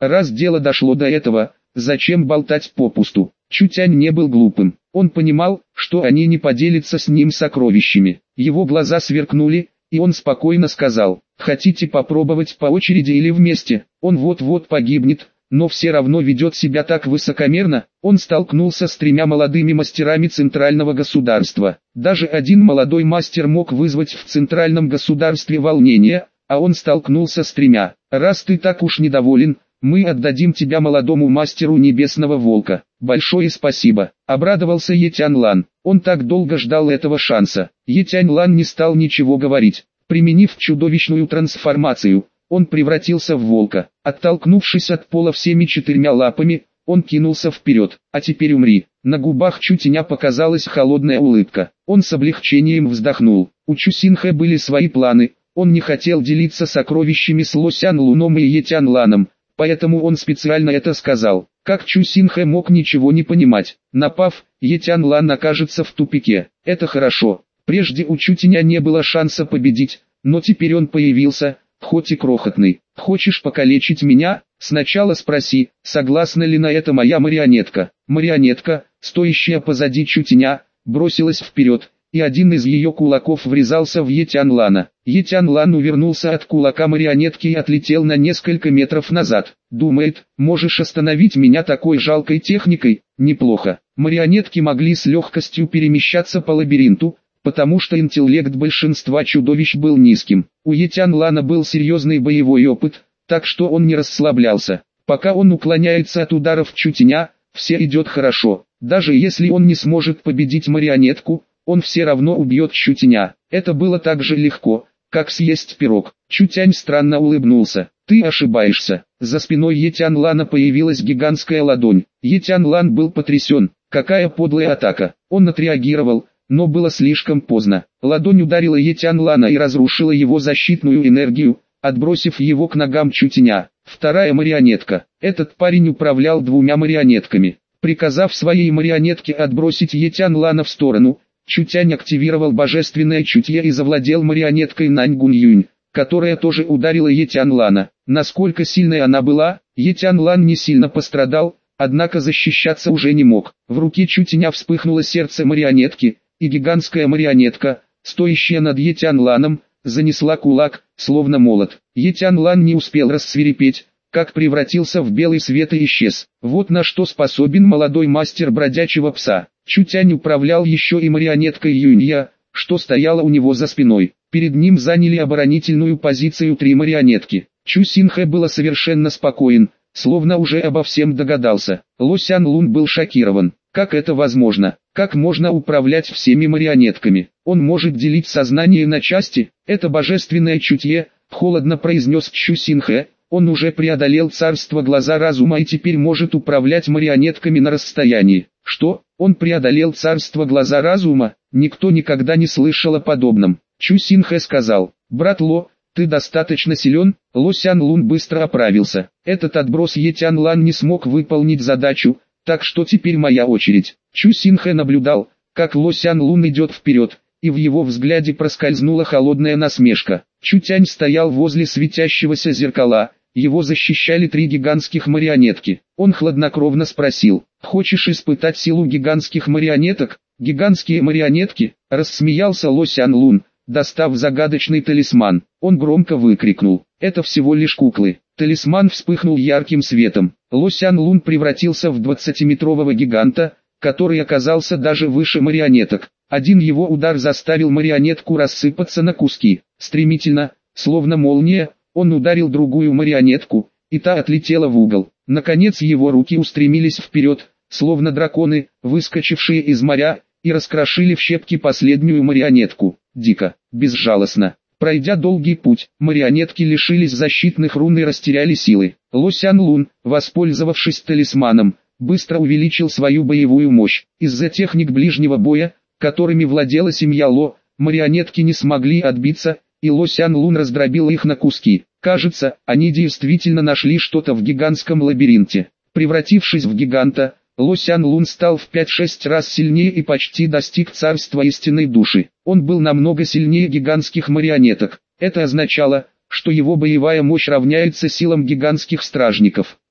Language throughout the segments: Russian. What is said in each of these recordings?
Раз дело дошло до этого, зачем болтать попусту? Чутянь не был глупым. Он понимал, что они не поделятся с ним сокровищами. Его глаза сверкнули, и он спокойно сказал: «Хотите попробовать по очереди или вместе? Он вот-вот погибнет, но все равно ведет себя так высокомерно». Он столкнулся с 3 молодыми мастерами центрального государства. Даже один молодой мастер мог вызвать в центральном государстве волнение, а он столкнулся с 3. «Раз ты так уж недоволен, мы отдадим тебя молодому мастеру Небесного Волка». «Большое спасибо», — обрадовался Е Тяньлан. Он так долго ждал этого шанса. Е Тяньлан не стал ничего говорить. Применив чудовищную трансформацию, он превратился в волка. Оттолкнувшись от пола всеми 4 лапами, он кинулся вперед. «А теперь умри». На губах Чутяня показалась холодная улыбка. Он с облегчением вздохнул. У Чусинхэ были свои планы. Он не хотел делиться сокровищами с Ло Сян Луном и Е Тяньланом, поэтому он специально это сказал. Как Чусинхэ мог ничего не понимать? Напав, Е Тяньлан окажется в тупике. Это хорошо. Прежде у Чутяня не было шанса победить, но теперь он появился, хоть и крохотный. «Хочешь покалечить меня? Сначала спроси, согласна ли на это моя марионетка». Марионетка, стоящая позади Чутяня, бросилась вперед, и один из ее кулаков врезался в Е Тяньлана. Е Тяньлан увернулся от кулака марионетки и отлетел на несколько метров назад. Думает: «Можешь остановить меня такой жалкой техникой?» Неплохо. Марионетки могли с легкостью перемещаться по лабиринту, потому что интеллект большинства чудовищ был низким. У Е Тяньлана был серьезный боевой опыт, так что он не расслаблялся. Пока он уклоняется от ударов Чутяня, все идет хорошо. Даже если он не сможет победить марионетку, он все равно убьет Чутяня. Это было так же легко, как съесть пирог. Чутянь странно улыбнулся. «Ты ошибаешься». За спиной Е Тяньлана появилась гигантская ладонь. Е Тяньлан был потрясен. Какая подлая атака. Он отреагировал, но было слишком поздно. Ладонь ударила Е Тяньлана и разрушила его защитную энергию, отбросив его к ногам Чутяня. Вторая марионетка. Этот парень управлял 2 марионетками. Приказав своей марионетке отбросить Е Тяньлана в сторону, Чутянь активировал божественное чутье и завладел марионеткой Нань Гунь-Юнь, которая тоже ударила Е Тяньлана. Насколько сильной она была, Е Тяньлан не сильно пострадал, однако защищаться уже не мог. В руке Чутяня вспыхнуло сердце марионетки, и гигантская марионетка, стоящая над Е Тяньланом, занесла кулак, словно молот. Е Тяньлан не успел рассвирепеть, как превратился в белый свет и исчез. Вот на что способен молодой мастер бродячего пса. Чутянь управлял еще и марионеткой Юнья, что стояла у него за спиной. Перед ним заняли оборонительную позицию 3 марионетки. Чусинхэ был совершенно спокоен, словно уже обо всем догадался. Ло Сян Лун был шокирован. Как это возможно? Как можно управлять всеми марионетками? Он может делить сознание на части? Это божественное чутье, холодно произнес Чусинхэ. Он уже преодолел царство глаза разума и теперь может управлять марионетками на расстоянии. Что? Он преодолел царство глаза разума? Никто никогда не слышал о подобном. Чусинхэ сказал: «Брат Ло, ты достаточно силен». Ло Сян Лун быстро оправился. Этот отброс Е Тяньлан не смог выполнить задачу, так что теперь моя очередь. Чусинхэ наблюдал, как Ло Сян Лун идет вперед, и в его взгляде проскользнула холодная насмешка. Чутянь стоял возле светящегося зеркала, его защищали 3 гигантских марионетки. Он хладнокровно спросил: «Хочешь испытать силу гигантских марионеток?» «Гигантские марионетки?» — рассмеялся Ло Сян Лун, достав загадочный талисман. Он громко выкрикнул: «Это всего лишь куклы». Талисман вспыхнул ярким светом. Ло Сян Лун превратился в 20-метрового гиганта, который оказался даже выше марионеток. Один его удар заставил марионетку рассыпаться на куски. Стремительно, словно молния, он ударил другую марионетку, и та отлетела в угол. Наконец его руки устремились вперед, словно драконы, выскочившие из моря, и раскрошили в щепки последнюю марионетку. Дико, безжалостно. Пройдя долгий путь, марионетки лишились защитных рун и растеряли силы. Ло Сян Лун, воспользовавшись талисманом, быстро увеличил свою боевую мощь. Из-за техник ближнего боя, которыми владела семья Ло, марионетки не смогли отбиться, и Ло Сян Лун раздробил их на куски. Кажется, они действительно нашли что-то в гигантском лабиринте. Превратившись в гиганта, Ло Сян Лун стал в 5-6 раз сильнее и почти достиг царства истинной души. Он был намного сильнее гигантских марионеток. Это означало, что его боевая мощь равняется силам гигантских стражников.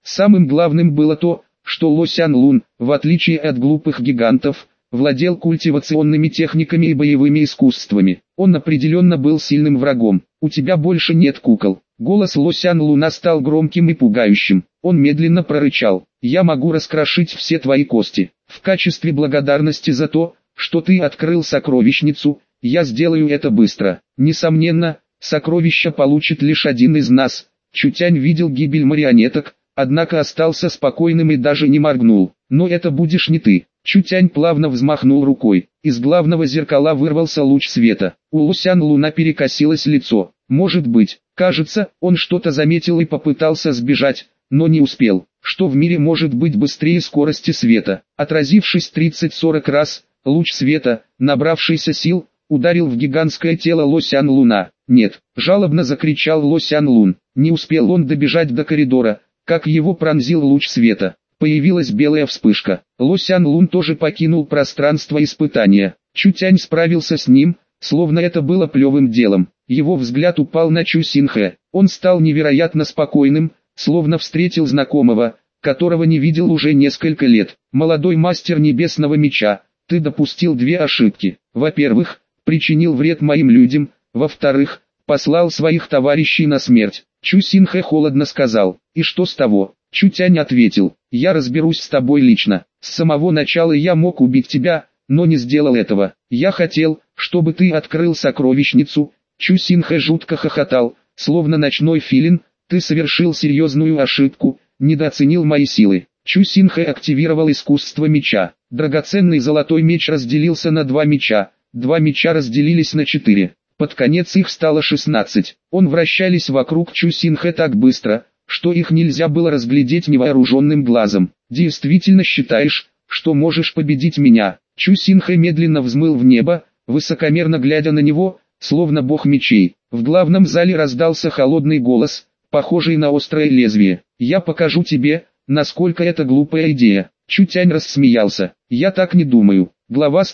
Самым главным было то, что Ло Сян Лун, в отличие от глупых гигантов, владел культивационными техниками и боевыми искусствами. Он определенно был сильным врагом. «У тебя больше нет кукол». Голос Ло Сян Луна стал громким и пугающим. Он медленно прорычал: «Я могу раскрошить все твои кости. В качестве благодарности за то, что ты открыл сокровищницу, я сделаю это быстро. Несомненно, сокровища получит лишь один из нас». Чутянь видел гибель марионеток, однако остался спокойным и даже не моргнул. «Но это будешь не ты». Чутянь плавно взмахнул рукой. Из главного зеркала вырвался луч света. У Ло Сян Луна перекосилось лицо. Может быть, кажется, он что-то заметил и попытался сбежать, но не успел. Что в мире может быть быстрее скорости света? Отразившись 30-40 раз, луч света, набравшийся сил, ударил в гигантское тело Ло Сян Луна. «Нет!» – жалобно закричал Ло Сян Лун. Не успел он добежать до коридора, как его пронзил луч света. Появилась белая вспышка. Ло Сян Лун тоже покинул пространство испытания. Чутянь справился с ним, словно это было плевым делом. Его взгляд упал на Чу Синхэ. Он стал невероятно спокойным, словно встретил знакомого, которого не видел уже несколько лет. «Молодой мастер небесного меча, ты допустил две ошибки. Во-первых, причинил вред моим людям, во-вторых, послал своих товарищей на смерть». Чу Синхэ холодно сказал. «И что с того?» Чутянь ответил: «Я разберусь с тобой лично. С самого начала я мог убить тебя, но не сделал этого. Я хотел, чтобы ты открыл сокровищницу». Чу Синхэ жутко хохотал, словно ночной филин. «Ты совершил серьезную ошибку, недооценил мои силы». Чу Синхэ активировал искусство меча. Драгоценный золотой меч разделился на два меча разделились на 4. Под конец их стало 16. Он вращались вокруг Чу Синхэ так быстро, что их нельзя было разглядеть невооруженным глазом. «Действительно считаешь, что можешь победить меня?» Чу Синхэ медленно взмыл в небо, высокомерно глядя на него, словно бог мечей. В главном зале раздался холодный голос, похожий на острое лезвие. «Я покажу тебе, насколько это глупая идея». Чутянь рассмеялся. «Я так не думаю». Глава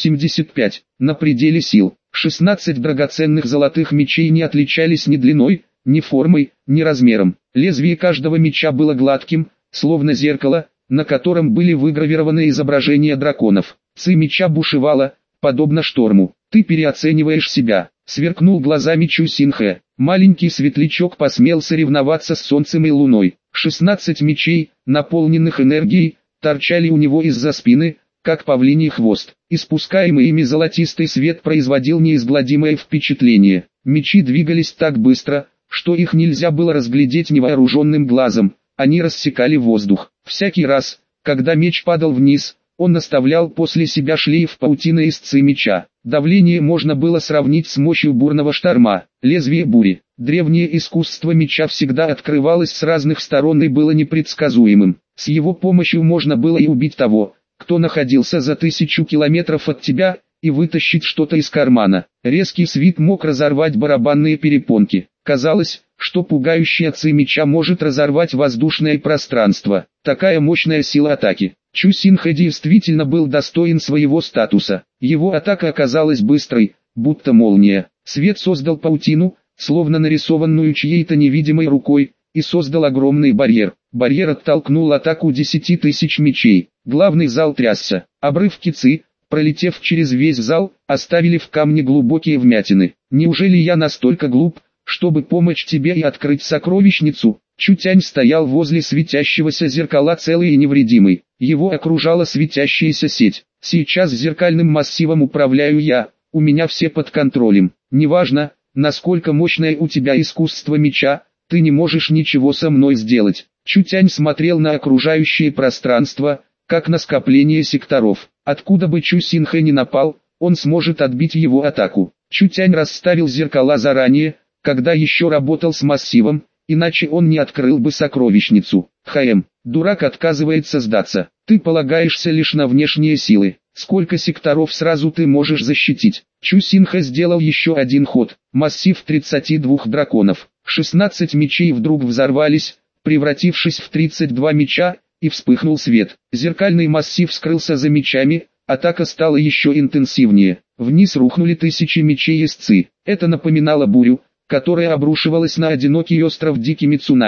185. На пределе сил. 16 драгоценных золотых мечей не отличались ни длиной, ни формой, ни размером. Лезвие каждого меча было гладким, словно зеркало, на котором были выгравированы изображения драконов. Ци меча бушевала, подобно шторму. «Ты переоцениваешь себя», — сверкнул глазами Чу Синхэ. Маленький светлячок посмел соревноваться с солнцем и луной. 16 мечей, наполненных энергией, торчали у него из-за спины, как павлиний хвост. Испускаемый ими золотистый свет производил неизгладимое впечатление. Мечи двигались так быстро, что их нельзя было разглядеть невооруженным глазом. Они рассекали воздух. Всякий раз, когда меч падал вниз, он оставлял после себя шлейф паутины из ци меча. Давление можно было сравнить с мощью бурного шторма. Лезвие бури. Древнее искусство меча всегда открывалось с разных сторон и было непредсказуемым. С его помощью можно было и убить того, кто находился за 1000 километров от тебя, и вытащить что-то из кармана. Резкий свист мог разорвать барабанные перепонки. Казалось, что пугающая ци меча может разорвать воздушное пространство. Такая мощная сила атаки. Чу Синхэ действительно был достоин своего статуса. Его атака оказалась быстрой, будто молния. Свет создал паутину, словно нарисованную чьей-то невидимой рукой, и создал огромный барьер. Барьер оттолкнул атаку 10 тысяч мечей. Главный зал трясся. Обрывки ци, пролетев через весь зал, оставили в камне глубокие вмятины. «Неужели я настолько глуп, чтобы помочь тебе и открыть сокровищницу?» Чутянь стоял возле светящегося зеркала целый и невредимый. Его окружала светящаяся сеть. «Сейчас зеркальным массивом управляю я, у меня все под контролем. Неважно, насколько мощное у тебя искусство меча, ты не можешь ничего со мной сделать». Чутянь смотрел на окружающее пространство, как на скопление секторов. Откуда бы Чу Синхэ не напал, он сможет отбить его атаку. Чутянь расставил зеркала заранее, когда еще работал с массивом, иначе он не открыл бы сокровищницу. Дурак отказывается сдаться. Ты полагаешься лишь на внешние силы. Сколько секторов сразу ты можешь защитить? Чу Синхэ сделал еще один ход. Массив 32 драконов. 16 мечей вдруг взорвались, превратившись в 32 меча, и вспыхнул свет. Зеркальный массив скрылся за мечами, атака стала еще интенсивнее. Вниз рухнули тысячи мечей из ци. Это напоминало бурю, которая обрушивалась на одинокий остров дикими цунами.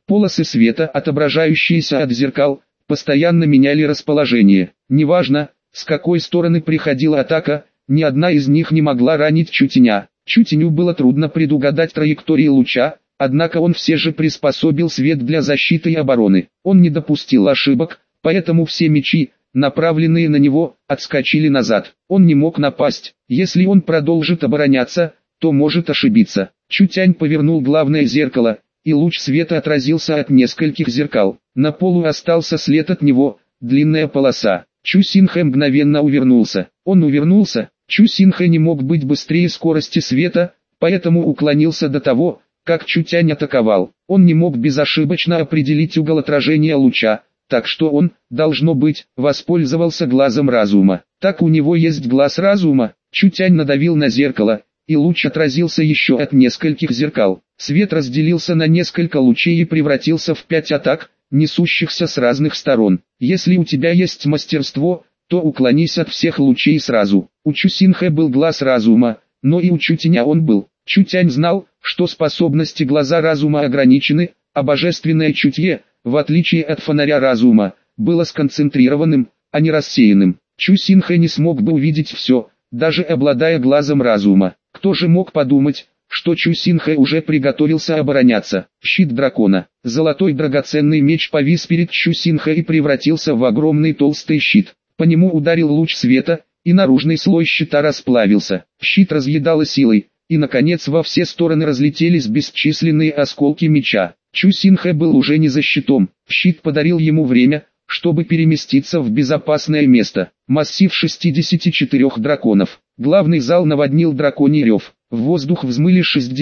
Полосы света, отображающиеся от зеркал, постоянно меняли расположение. Неважно, с какой стороны приходила атака, ни одна из них не могла ранить Чутеня. Чутеню было трудно предугадать траектории луча, однако он все же приспособил свет для защиты и обороны. Он не допустил ошибок, поэтому все мечи, направленные на него, отскочили назад. Он не мог напасть. Если он продолжит обороняться, то может ошибиться. Чутянь повернул главное зеркало, и луч света отразился от нескольких зеркал. На полу остался след от него, длинная полоса. Чу Синхэ мгновенно увернулся. Он увернулся. Чу Синхэ не мог быть быстрее скорости света, поэтому уклонился до того, как Чутянь атаковал. Он не мог безошибочно определить угол отражения луча, так что он, должно быть, воспользовался глазом разума. Так у него есть глаз разума. Чутянь надавил на зеркало, и луч отразился еще от нескольких зеркал. Свет разделился на несколько лучей и превратился в 5 атак, несущихся с разных сторон. Если у тебя есть мастерство, то уклонись от всех лучей сразу. У Чу Синхэ был глаз разума, но и у Чутеня он был. Чутянь знал, что способности глаза разума ограничены, а божественное чутье, в отличие от фонаря разума, было сконцентрированным, а не рассеянным. Чу Синхэ не смог бы увидеть все, даже обладая глазом разума. Кто же мог подумать, что Чу Синхэ уже приготовился обороняться? Щит дракона. Золотой драгоценный меч повис перед Чу Синхэ и превратился в огромный толстый щит. По нему ударил луч света, и наружный слой щита расплавился. Щит разъедало силой, и наконец во все стороны разлетелись бесчисленные осколки меча. Чу Синхэ был уже не за щитом. Щит подарил ему время, чтобы переместиться в безопасное место. Массив 64 драконов. Главный зал наводнил драконий рев. В воздух взмыли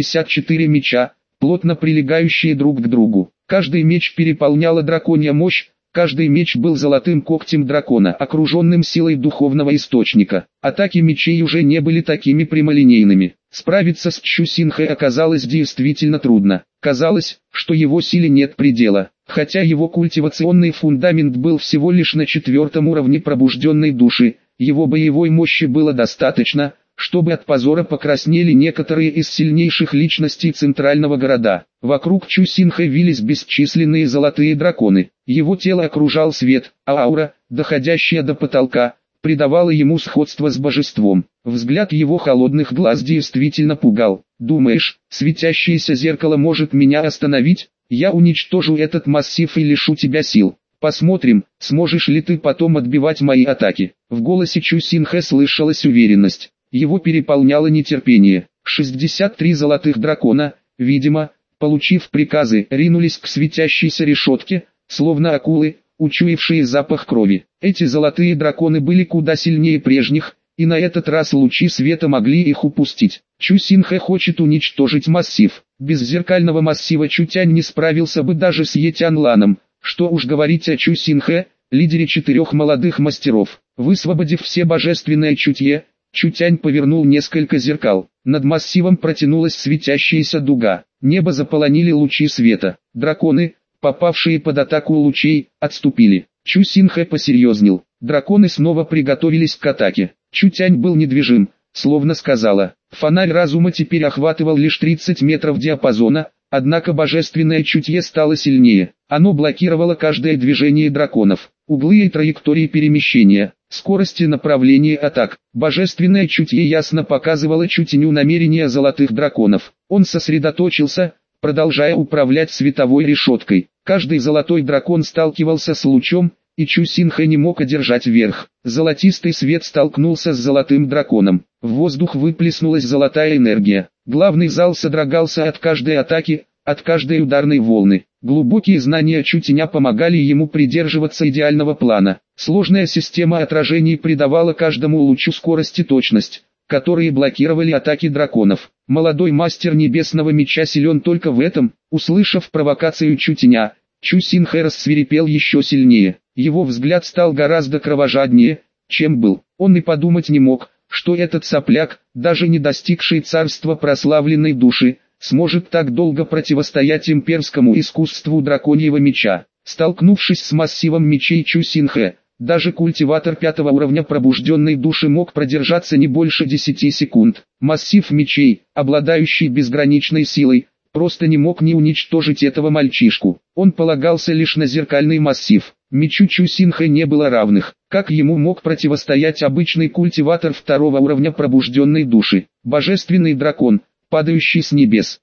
64 меча, плотно прилегающие друг к другу. Каждый меч переполняла драконья мощь, каждый меч был золотым когтем дракона, окруженным силой духовного источника. Атаки мечей уже не были такими прямолинейными. Справиться с Чу Синхэ оказалось действительно трудно. Казалось, что его силе нет предела. Хотя его культивационный фундамент был всего лишь на 4-м уровне пробужденной души, его боевой мощи было достаточно, чтобы от позора покраснели некоторые из сильнейших личностей центрального города. Вокруг Чу Синхэ вились бесчисленные золотые драконы. Его тело окружал свет, а аура, доходящая до потолка, придавала ему сходство с божеством. Взгляд его холодных глаз действительно пугал. «Думаешь, светящееся зеркало может меня остановить? Я уничтожу этот массив и лишу тебя сил. Посмотрим, сможешь ли ты потом отбивать мои атаки». В голосе Чу Синхэ слышалась уверенность. Его переполняло нетерпение. 63 золотых дракона, видимо, получив приказы, ринулись к светящейся решетке, словно акулы, учуявшие запах крови. Эти золотые драконы были куда сильнее прежних, и на этот раз лучи света могли их упустить. Чу Синхэ хочет уничтожить массив. Без зеркального массива Чутянь не справился бы даже с Етянланом, что уж говорить о Чу Синхэ, лидере 4 молодых мастеров. Высвободив все божественное чутье, Чутянь повернул несколько зеркал. Над массивом протянулась светящаяся дуга. Небо заполонили лучи света. Драконы, попавшие под атаку лучей, отступили. Чу Синхэ посерьезнел. Драконы снова приготовились к атаке. Чутянь был недвижим, словно сказала. Фонарь разума теперь охватывал лишь 30 метров диапазона, однако божественное чутье стало сильнее. Оно блокировало каждое движение драконов, углы и траектории перемещения, скорости направления атак. Божественное чутье ясно показывало Чутеню намерения золотых драконов. Он сосредоточился, продолжая управлять световой решеткой. Каждый золотой дракон сталкивался с лучом, и Чу Синхэ не мог одержать верх. Золотистый свет столкнулся с золотым драконом. В воздух выплеснулась золотая энергия. Главный зал содрогался от каждой атаки, от каждой ударной волны. Глубокие знания Чутеня помогали ему придерживаться идеального плана. Сложная система отражений придавала каждому лучу скорость и точность, которые блокировали атаки драконов. Молодой мастер небесного меча силен только в этом. Услышав провокацию Чутеня, Чу Синхэ рассвирепел еще сильнее. Его взгляд стал гораздо кровожаднее, чем был. Он и подумать не мог, что этот сопляк, даже не достигший царства прославленной души, сможет так долго противостоять имперскому искусству драконьего меча. Столкнувшись с массивом мечей Чу Синхэ, даже культиватор 5-го уровня пробужденной души мог продержаться не больше 10 секунд. Массив мечей, обладающий безграничной силой, просто не мог не уничтожить этого мальчишку. Он полагался лишь на зеркальный массив. Мечу Чу Синхэ не было равных. Как ему мог противостоять обычный культиватор второго уровня пробужденной души? Божественный дракон, падающий с небес.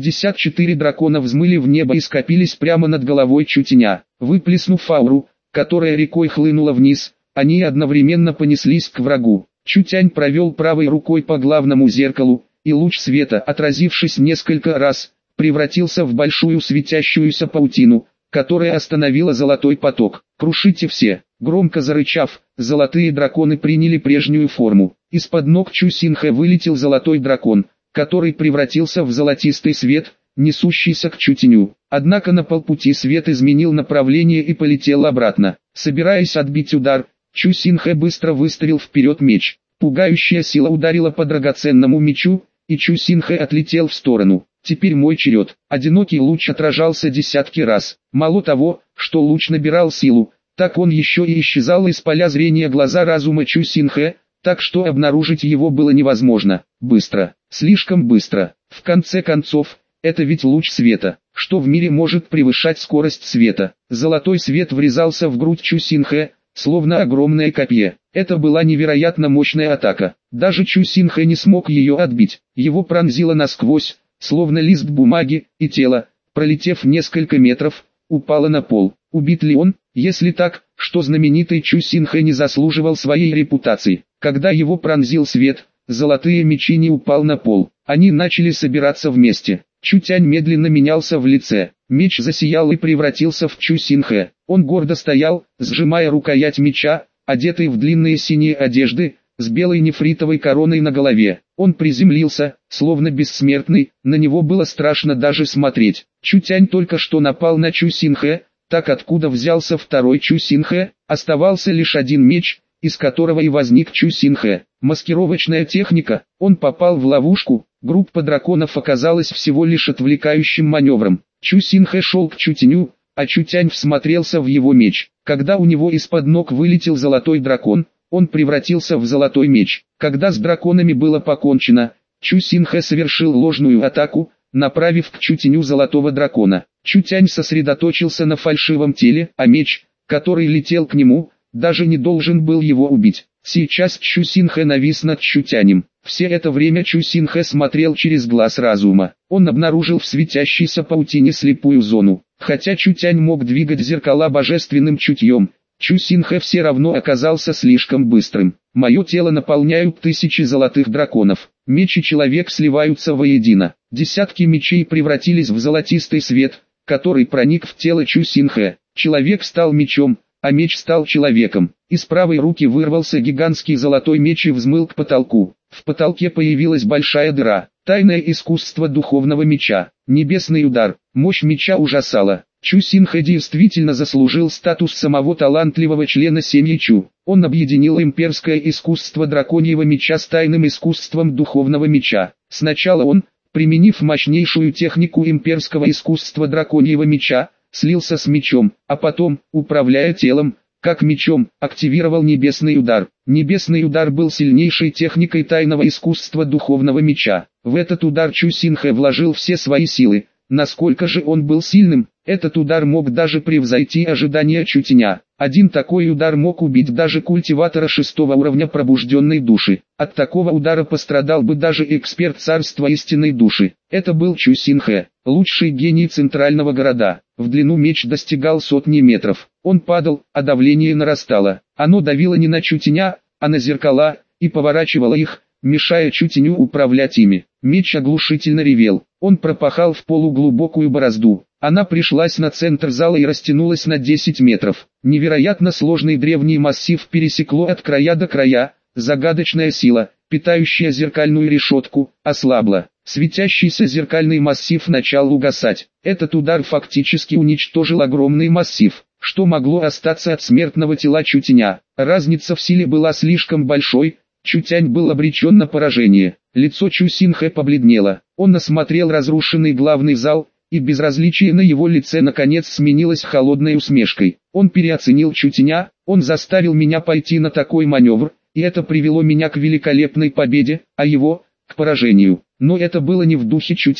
64 дракона взмыли в небо и скопились прямо над головой Чутеня. Выплеснув ауру, которая рекой хлынула вниз, они одновременно понеслись к врагу. Чутянь провел правой рукой по главному зеркалу, и луч света, отразившись несколько раз, превратился в большую светящуюся паутину, которая остановила золотой поток. «Крушите все!» Громко зарычав, золотые драконы приняли прежнюю форму. Из-под ног Чу Синхэ вылетел золотой дракон, который превратился в золотистый свет, несущийся к Чутеню. Однако на полпути свет изменил направление и полетел обратно. Собираясь отбить удар, Чу Синхэ быстро выставил вперед меч. Пугающая сила ударила по драгоценному мечу, и Чу Синхэ отлетел в сторону. «Теперь мой черед». Одинокий луч отражался десятки раз. Мало того, что луч набирал силу, так он еще и исчезал из поля зрения глаза разума Чу Синхэ, так что обнаружить его было невозможно. Быстро, слишком быстро. В конце концов, это ведь луч света. Что в мире может превышать скорость света? Золотой свет врезался в грудь Чу Синхэ, словно огромное копье. Это была невероятно мощная атака. Даже Чу Синхэ не смог ее отбить. Его пронзило насквозь, словно лист бумаги, и тело, пролетев несколько метров, упало на пол. Убит ли он? Если так, что знаменитый Чу Синхэ не заслуживал своей репутации. Когда его пронзил свет, золотые мечи не упал на пол. Они начали собираться вместе. Чутянь медленно менялся в лице. Меч засиял и превратился в Чу Синхэ. Он гордо стоял, сжимая рукоять меча, одетый в длинные синие одежды, с белой нефритовой короной на голове. Он приземлился, словно бессмертный, на него было страшно даже смотреть. Чутянь только что напал на Чу Синхэ, так откуда взялся второй Чу Синхэ? Оставался лишь один меч, из которого и возник Чу Синхэ. Маскировочная техника, он попал в ловушку, группа драконов оказалась всего лишь отвлекающим маневром. Чу Синхэ шел к Чутеню, а Чутянь всмотрелся в его меч. Когда у него из-под ног вылетел золотой дракон, он превратился в золотой меч. Когда с драконами было покончено, Чу Синхэ совершил ложную атаку, направив к Чутеню золотого дракона. Чутянь сосредоточился на фальшивом теле, а меч, который летел к нему, даже не должен был его убить. Сейчас Чу Синхэ навис над Чутянем. Все это время Чу Синхэ смотрел через глаз разума. Он обнаружил в светящейся паутине слепую зону. Хотя Чутянь мог двигать зеркала божественным чутьем, Чу Синхэ все равно оказался слишком быстрым. «Мое тело наполняют тысячи золотых драконов. Меч и человек сливаются воедино». Десятки мечей превратились в золотистый свет, который проник в тело Чу Синхэ. Человек стал мечом, а меч стал человеком. Из правой руки вырвался гигантский золотой меч и взмыл к потолку. В потолке появилась большая дыра. Тайное искусство духовного меча. Небесный удар. Мощь меча ужасала. Чу Синхэ действительно заслужил статус самого талантливого члена семьи Чу. Он объединил имперское искусство драконьего меча с тайным искусством духовного меча. Сначала он, применив мощнейшую технику имперского искусства драконьего меча, слился с мечом, а потом, управляя телом, как мечом, активировал небесный удар. Небесный удар был сильнейшей техникой тайного искусства духовного меча. В этот удар Чу Синхэ вложил все свои силы. Насколько же он был сильным, этот удар мог даже превзойти ожидания Чутеня. Один такой удар мог убить даже культиватора 6-го уровня пробужденной души. От такого удара пострадал бы даже эксперт царства истинной души. Это был Чу Синхэ, лучший гений центрального города. В длину меч достигал сотни метров. Он падал, а давление нарастало. Оно давило не на Чутеня, а на зеркала, и поворачивало их, мешая Чутеню управлять ими. Меч оглушительно ревел. Он пропахал в полу глубокую борозду. Она пришлась на центр зала и растянулась на 10 метров. Невероятно сложный древний массив пересекло от края до края. Загадочная сила, питающая зеркальную решетку, ослабла. Светящийся зеркальный массив начал угасать. Этот удар фактически уничтожил огромный массив. Что могло остаться от смертного тела Чутеня? Разница в силе была слишком большой. Чутянь был обречен на поражение. Лицо Чу Синхэ побледнело. Он осмотрел разрушенный главный зал, и безразличие на его лице наконец сменилось холодной усмешкой. Он переоценил Чутеня, он заставил меня пойти на такой маневр, и это привело меня к великолепной победе, а его – к поражению. Но это было не в духе Чутеня.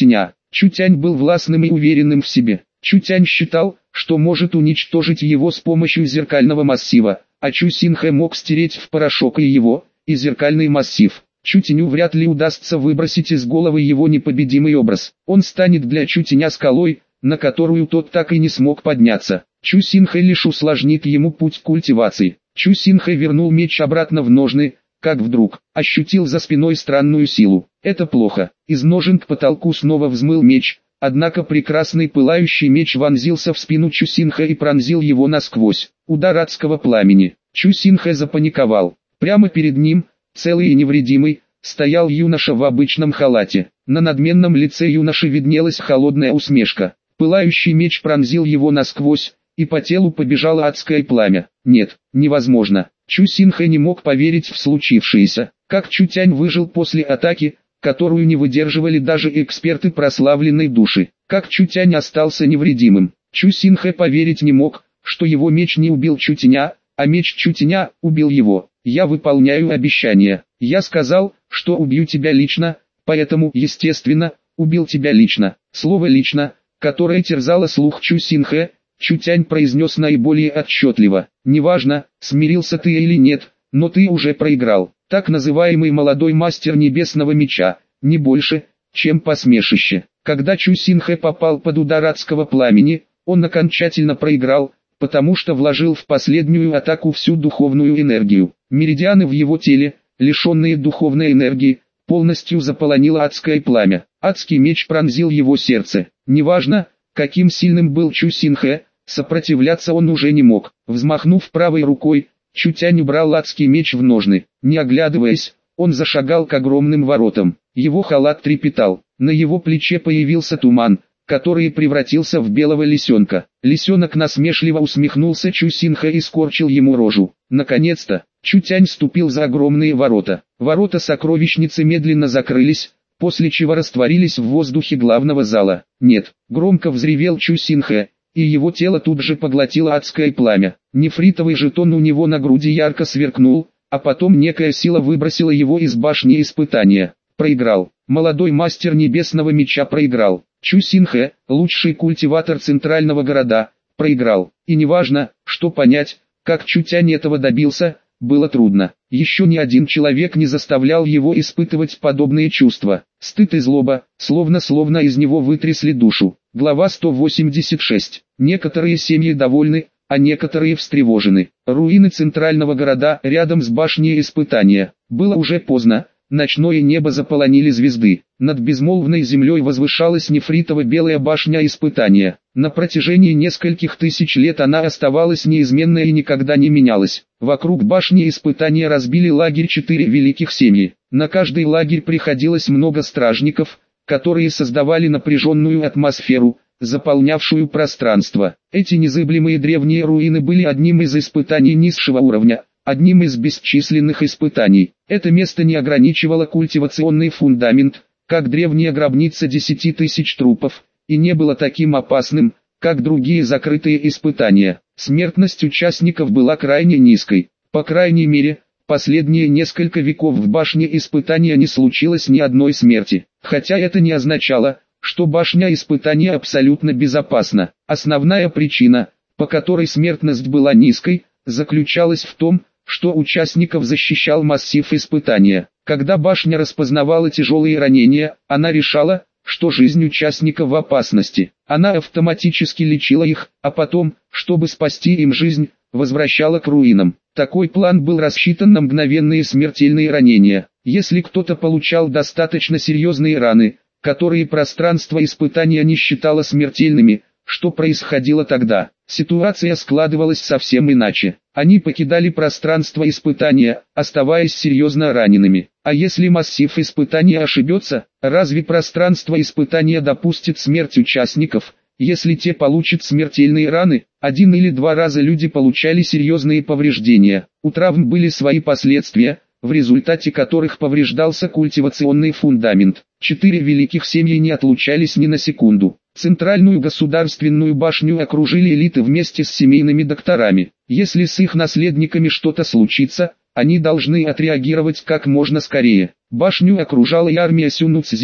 Чутянь был властным и уверенным в себе. Чутянь считал, что может уничтожить его с помощью зеркального массива, а Чу Синхэ мог стереть в порошок и его, и зеркальный массив. Чутяню вряд ли удастся выбросить из головы его непобедимый образ. Он станет для Чутяня скалой, на которую тот так и не смог подняться. Чу Синхэ лишь усложнит ему путь к культивации. Чу Синхэ вернул меч обратно в ножны, как вдруг ощутил за спиной странную силу. Это плохо. Из ножен к потолку снова взмыл меч, однако прекрасный пылающий меч вонзился в спину Чу Синхэ и пронзил его насквозь. Удар адского пламени. Чу Синхэ запаниковал. Прямо перед ним, целый и невредимый, стоял юноша в обычном халате. На надменном лице юноши виднелась холодная усмешка. Пылающий меч пронзил его насквозь, и по телу побежало адское пламя. Нет, невозможно. Чу Синхэ не мог поверить в случившееся. Как Чутянь выжил после атаки, которую не выдерживали даже эксперты прославленной души. Как Чутянь остался невредимым. Чу Синхэ поверить не мог, что его меч не убил Чутяня, а меч Чутяня убил его. Я выполняю обещание. Я сказал, что убью тебя лично, поэтому, естественно, убил тебя лично. Слово «лично», которое терзало слух Чу Синхэ, Чутянь произнес наиболее отчетливо. «Неважно, смирился ты или нет, но ты уже проиграл». Так называемый молодой мастер небесного меча, не больше, чем посмешище. Когда Чу Синхэ попал под удар адского пламени, он окончательно проиграл, потому что вложил в последнюю атаку всю духовную энергию. Меридианы в его теле, лишенные духовной энергии, полностью заполонило адское пламя. Адский меч пронзил его сердце. Неважно, каким сильным был Чу Синхэ, сопротивляться он уже не мог. Взмахнув правой рукой, Чутянь убрал адский меч в ножны. Не оглядываясь, он зашагал к огромным воротам. Его халат трепетал. На его плече появился туман, который превратился в белого лисенка. Лисенок насмешливо усмехнулся Чу Синхэ и скорчил ему рожу. Наконец-то, Чутянь ступил за огромные ворота. Ворота сокровищницы медленно закрылись, после чего растворились в воздухе главного зала. «Нет!» — громко взревел Чу Синхэ, и его тело тут же поглотило адское пламя. Нефритовый жетон у него на груди ярко сверкнул, а потом некая сила выбросила его из башни испытания. Проиграл. Молодой мастер небесного меча проиграл. Чу Синхэ, лучший культиватор центрального города, проиграл. И неважно, что понять, как Чутянь этого добился, было трудно. Еще ни один человек не заставлял его испытывать подобные чувства. Стыд и злоба, словно из него вытрясли душу. Глава 186. Некоторые семьи довольны, а некоторые встревожены. Руины центрального города рядом с башней испытания. Было уже поздно. Ночное небо заполонили звезды. Над безмолвной землей возвышалась нефритово-белая башня испытания. На протяжении нескольких тысяч лет она оставалась неизменной и никогда не менялась. Вокруг башни испытания разбили лагерь 4 великих семьи. На каждый лагерь приходилось много стражников, которые создавали напряженную атмосферу, заполнявшую пространство. Эти незыблемые древние руины были одним из испытаний низшего уровня. Одним из бесчисленных испытаний. Это место не ограничивало культивационный фундамент, как древняя гробница 10 тысяч трупов, и не было таким опасным, как другие закрытые испытания. Смертность участников была крайне низкой. По крайней мере, последние несколько веков в башне испытания не случилось ни одной смерти. Хотя это не означало, что башня испытания абсолютно безопасна. Основная причина, по которой смертность была низкой, заключалась в том, что участников защищал массив испытания. Когда башня распознавала тяжелые ранения, она решала, что жизнь участников в опасности. Она автоматически лечила их, а потом, чтобы спасти им жизнь, возвращала к руинам. Такой план был рассчитан на мгновенные смертельные ранения. Если кто-то получал достаточно серьезные раны, которые пространство испытания не считало смертельными, что происходило тогда? Ситуация складывалась совсем иначе. Они покидали пространство испытания, оставаясь серьезно ранеными. А если массив испытания ошибется, разве пространство испытания допустит смерть участников, если те получат смертельные раны? 1 или 2 раза люди получали серьезные повреждения. У травм были свои последствия, в результате которых повреждался культивационный фундамент. 4 великих семьи не отлучались ни на секунду. Центральную государственную башню окружили элиты вместе с семейными докторами. Если с их наследниками что-то случится, они должны отреагировать как можно скорее. Башню окружала и армия Сюнуцзи,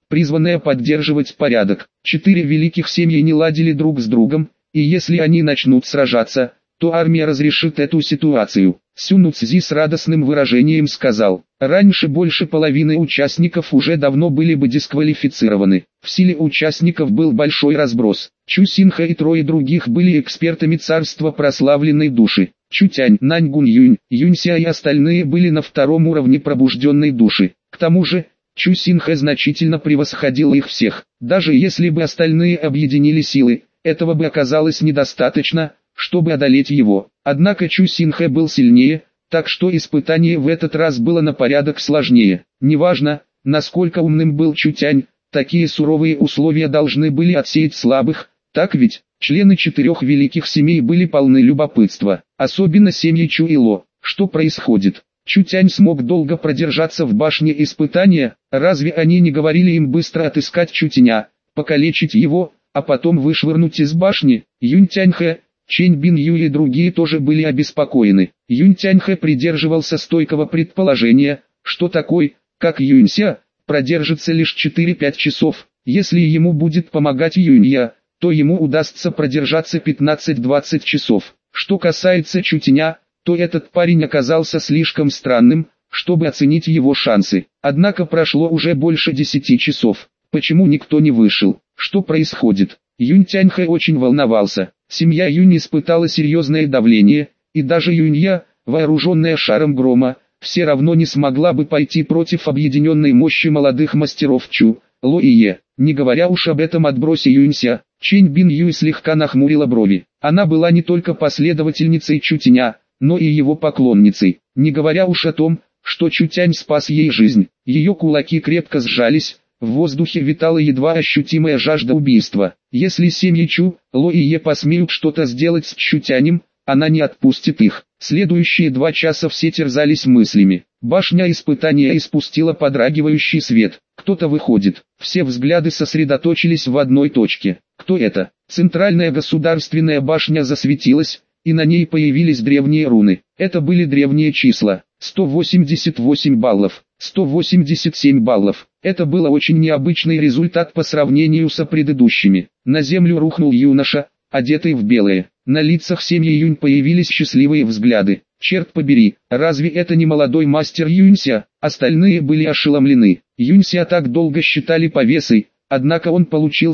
призванная поддерживать порядок. 4 великих семьи не ладили друг с другом, и если они начнут сражаться, то армия разрешит эту ситуацию. Сюн Цзи с радостным выражением сказал: раньше больше половины участников уже давно были бы дисквалифицированы. В силе участников был большой разброс. Чу Синха и трое других были экспертами царства прославленной души. Чутянь, Нань Гун Юнь, Юнься и остальные были на втором уровне пробужденной души. К тому же, Чу Синха значительно превосходил их всех. Даже если бы остальные объединили силы, этого бы оказалось недостаточно, чтобы одолеть его. Однако Чу Синха был сильнее, так что испытание в этот раз было на порядок сложнее. Неважно, насколько умным был Чутянь, такие суровые условия должны были отсеять слабых, так ведь? Члены 4 великих семей были полны любопытства, особенно семьи Чу и Ло. Что происходит? Чутянь смог долго продержаться в башне испытания, разве они не говорили им быстро отыскать Чутяня, покалечить его, а потом вышвырнуть из башни? Юнь Тяньхэ, Чэнь Бин Юй и другие тоже были обеспокоены. Юнь Тяньхэ придерживался стойкого предположения, что такой, как Юнься, продержится лишь 4-5 часов. Если ему будет помогать Юнья, то ему удастся продержаться 15-20 часов. Что касается Чутяня, то этот парень оказался слишком странным, чтобы оценить его шансы. Однако прошло уже больше 10 часов. Почему никто не вышел? Что происходит? Юнь Тяньхэ очень волновался. Семья Юнь испытала серьезное давление, и даже Юнья, вооруженная шаром грома, все равно не смогла бы пойти против объединенной мощи молодых мастеров Чу, Ло и Е. Не говоря уж об этом отбросе Юнься, Чэнь Бин Юй слегка нахмурила брови. Она была не только последовательницей Чутяня, но и его поклонницей. Не говоря уж о том, что Чутянь спас ей жизнь. Ее кулаки крепко сжались, в воздухе витала едва ощутимая жажда убийства. Если семьи Чу, Ло и Е посмеют что-то сделать с Чутянем, она не отпустит их. Следующие 2 часа все терзались мыслями. Башня испытания испустила подрагивающий свет. Кто-то выходит. Все взгляды сосредоточились в одной точке. Кто это? Центральная государственная башня засветилась, и на ней появились древние руны. Это были древние числа. 188 баллов, 187 баллов. Это был очень необычный результат по сравнению со предыдущими. На землю рухнул юноша, одетый в белое. На лицах семьи Юнь появились счастливые взгляды. Черт побери, разве это не молодой мастер Юнься? Остальные были ошеломлены. Юнься так долго считали повесой, однако он получил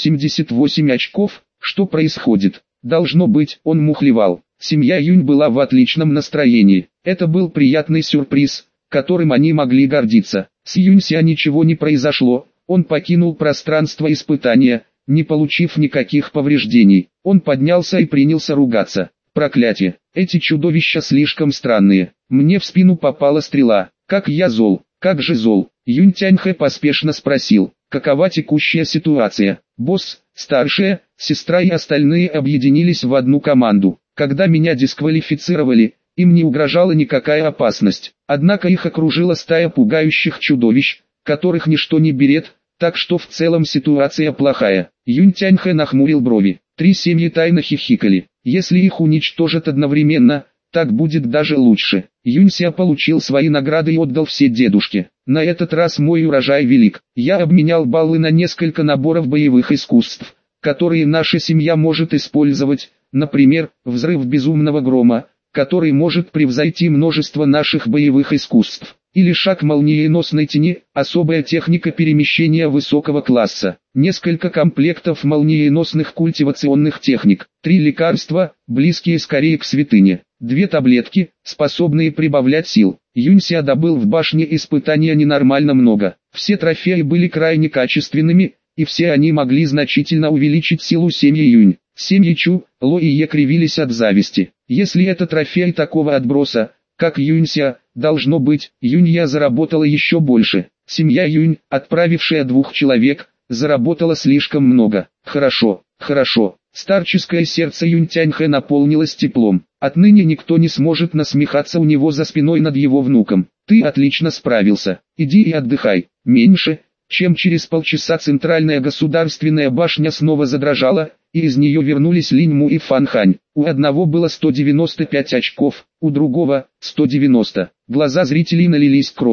188 очков. Что происходит? Должно быть, он мухлевал. Семья Юнь была в отличном настроении. Это был приятный сюрприз, которым они могли гордиться. С Юнься ничего не произошло, он покинул пространство испытания, не получив никаких повреждений. Он поднялся и принялся ругаться. Проклятие, эти чудовища слишком странные. Мне в спину попала стрела. Как я зол, как же зол. Юнь Тяньхэ поспешно спросил, какова текущая ситуация. Босс, старшая, сестра и остальные объединились в одну команду. Когда меня дисквалифицировали, им не угрожала никакая опасность. Однако их окружила стая пугающих чудовищ, которых ничто не берет, так что в целом ситуация плохая. Юнь Тяньхэ нахмурил брови. 3 семьи тайно хихикали. Если их уничтожат одновременно, так будет даже лучше. Юнься получил свои награды и отдал все дедушке. На этот раз мой урожай велик. Я обменял баллы на несколько наборов боевых искусств, которые наша семья может использовать. Например, взрыв безумного грома, который может превзойти множество наших боевых искусств. Или шаг молниеносной тени, особая техника перемещения высокого класса. Несколько комплектов молниеносных культивационных техник. 3 лекарства, близкие скорее к святыне. 2 таблетки, способные прибавлять сил. Юнься добыл в башне испытания ненормально много. Все трофеи были крайне качественными, и все они могли значительно увеличить силу семьи Юнь. Семьи Чу, Ло и Е кривились от зависти. Если это трофей такого отброса, как Юнься, должно быть, Юнья заработала еще больше. Семья Юнь, отправившая 2 человек, заработала слишком много. Хорошо, хорошо. Старческое сердце Юнь Тяньхэ наполнилось теплом. Отныне никто не сможет насмехаться у него за спиной над его внуком. Ты отлично справился. Иди и отдыхай. Меньше, чем через полчаса центральная государственная башня снова задрожала, и из нее вернулись Линь Му и Фан Хань. У одного было 195 очков, у другого – 190. Глаза зрителей налились кровью.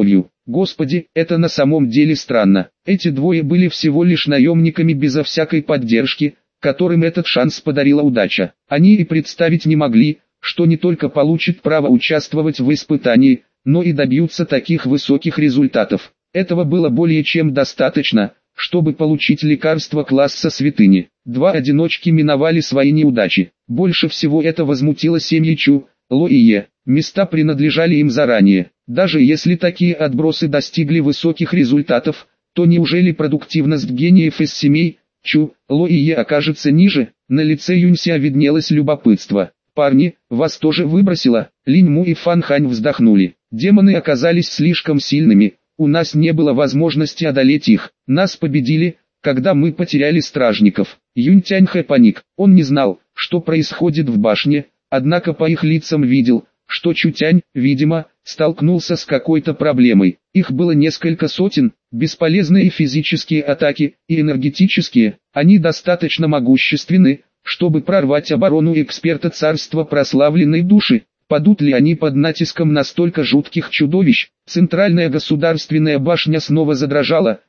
Господи, это на самом деле странно. Эти двое были всего лишь наемниками безо всякой поддержки, которым этот шанс подарила удача. Они и представить не могли, что не только получат право участвовать в испытании, но и добьются таких высоких результатов. Этого было более чем достаточно, чтобы получить лекарство класса святыни. Два одиночки миновали свои неудачи. Больше всего это возмутило семьи Чу, Ло и Е. Места принадлежали им заранее. Даже если такие отбросы достигли высоких результатов, то неужели продуктивность гениев из семей Чу, Ло и Е окажется ниже? На лице Юнься виднелось любопытство. «Парни, вас тоже выбросило?» Линь Му и Фан Хань вздохнули. «Демоны оказались слишком сильными, у нас не было возможности одолеть их. Нас победили, когда мы потеряли стражников». Юнь Тяньхэ паник. Он не знал, что происходит в башне, однако по их лицам видел, что Чутянь, видимо, столкнулся с какой-то проблемой. Их было несколько сотен, бесполезные физические атаки и энергетические. Они достаточно могущественны, чтобы прорвать оборону эксперта царства прославленной души. Падут ли они под натиском настолько жутких чудовищ? Центральная государственная башня снова задрожала.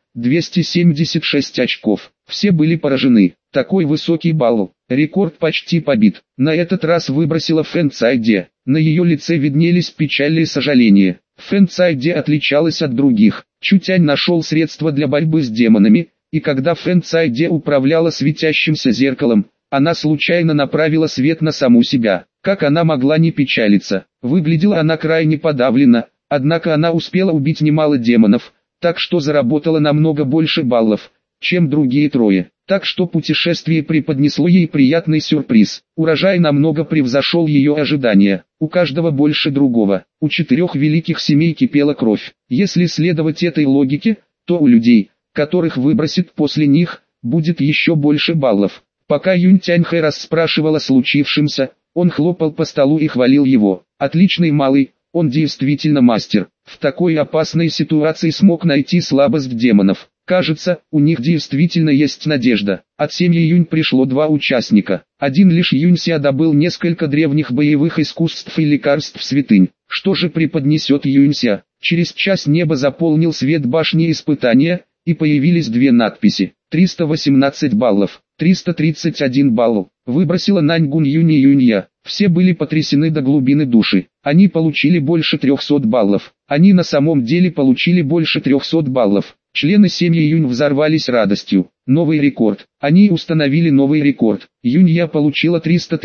276 очков. Все были поражены. Такой высокий балл. Рекорд почти побит. На этот раз выбросила Фэн Цайде. На ее лице виднелись печали и сожаления. Фэн Цайде отличалась от других. Чутянь нашел средства для борьбы с демонами, и когда Фэн Цайде управляла светящимся зеркалом, она случайно направила свет на саму себя. Как она могла не печалиться? Выглядела она крайне подавленно, однако она успела убить немало демонов, так что заработала намного больше баллов, чем другие трое. Так что путешествие преподнесло ей приятный сюрприз. Урожай намного превзошел ее ожидания. У каждого больше другого. У 4 великих семей кипела кровь. Если следовать этой логике, то у людей, которых выбросит после них, будет еще больше баллов. Пока Юнь Тяньхэ расспрашивал о случившемся, он хлопал по столу и хвалил его. Отличный малый, он действительно мастер. В такой опасной ситуации смог найти слабость демонов. Кажется, у них действительно есть надежда. От семьи Юнь пришло 2 участника. Один лишь Юнься добыл несколько древних боевых искусств и лекарств святынь. Что же преподнесет Юнься? Через час небо заполнил свет башни испытания, и появились 2 надписи. 318 баллов, 331 балл. Выбросила Наньгун Юнь и Юнья. Все были потрясены до глубины души. Они получили больше 300 баллов. Они на самом деле получили больше 300 баллов. Члены семьи Юнь взорвались радостью. Новый рекорд. Они установили новый рекорд. Юнья получила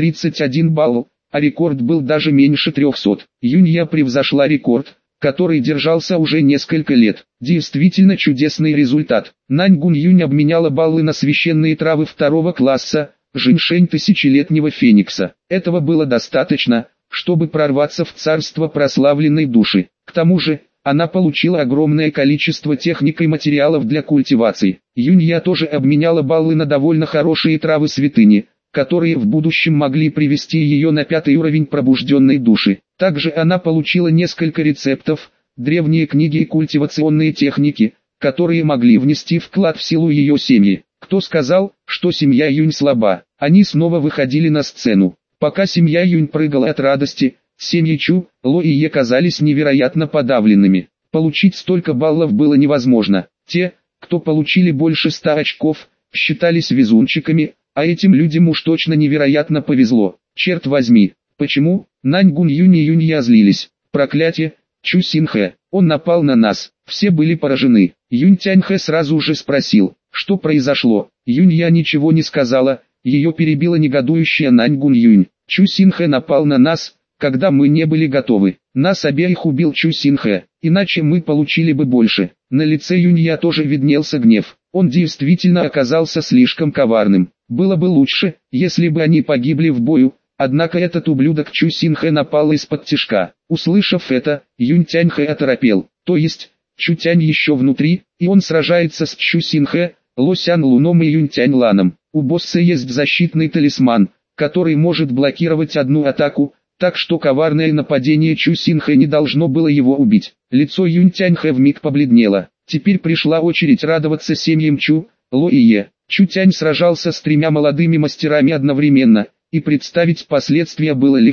331 балл, а рекорд был даже меньше 300. Юнья превзошла рекорд, который держался уже несколько лет. Действительно чудесный результат. Наньгун Юнь обменяла баллы на священные травы 2 класса, женьшень тысячелетнего феникса. Этого было достаточно, чтобы прорваться в царство прославленной души. К тому же, она получила огромное количество техник и материалов для культивации. Юнья тоже обменяла баллы на довольно хорошие травы святыни, которые в будущем могли привести ее на 5-й уровень пробужденной души. Также она получила несколько рецептов, древние книги и культивационные техники, которые могли внести вклад в силу ее семьи. Кто сказал, что семья Юнь слаба? Они снова выходили на сцену. Пока семья Юнь прыгала от радости, семьи Чу, Ло и Е казались невероятно подавленными. Получить столько баллов было невозможно. Те, кто получили больше 100 очков, считались везунчиками, а этим людям уж точно невероятно повезло. Черт возьми, почему? Наньгун Юнь и Юнья злились. Проклятие, Чу Синхэ, он напал на нас. Все были поражены. Юнь Тяньхэ сразу же спросил, что произошло. Юнья ничего не сказала, ее перебила негодующая Наньгун Юнь. Чу Синхэ напал на нас, когда мы не были готовы. Нас обеих убил Чу Синхэ, иначе мы получили бы больше. На лице Юнья тоже виднелся гнев. Он действительно оказался слишком коварным. Было бы лучше, если бы они погибли в бою, однако этот ублюдок Чу Синхэ напал из-под тишка. Услышав это, Юнь Тяньхэ оторопел. То есть, Чу Тянь еще внутри, и он сражается с Чу Синхэ, Ло Сян Луном и Юнь Тянь Ланом. У босса есть защитный талисман, который может блокировать одну атаку, так что коварное нападение Чу Синхэ не должно было его убить. Лицо Юнь Тяньхэ вмиг побледнело. Теперь пришла очередь радоваться семьям Чу, Ло и Е. Чу Тянь сражался с 3 молодыми мастерами одновременно, и представить последствия было легко.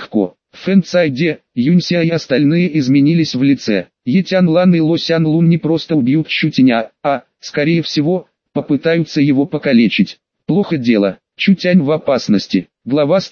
Фэн Цайде, Юнься и остальные изменились в лице. Етян Лан и Ло Сян Лун не просто убьют Чутяня, а, скорее всего, попытаются его покалечить. Плохо дело, Чутянь в опасности. Глава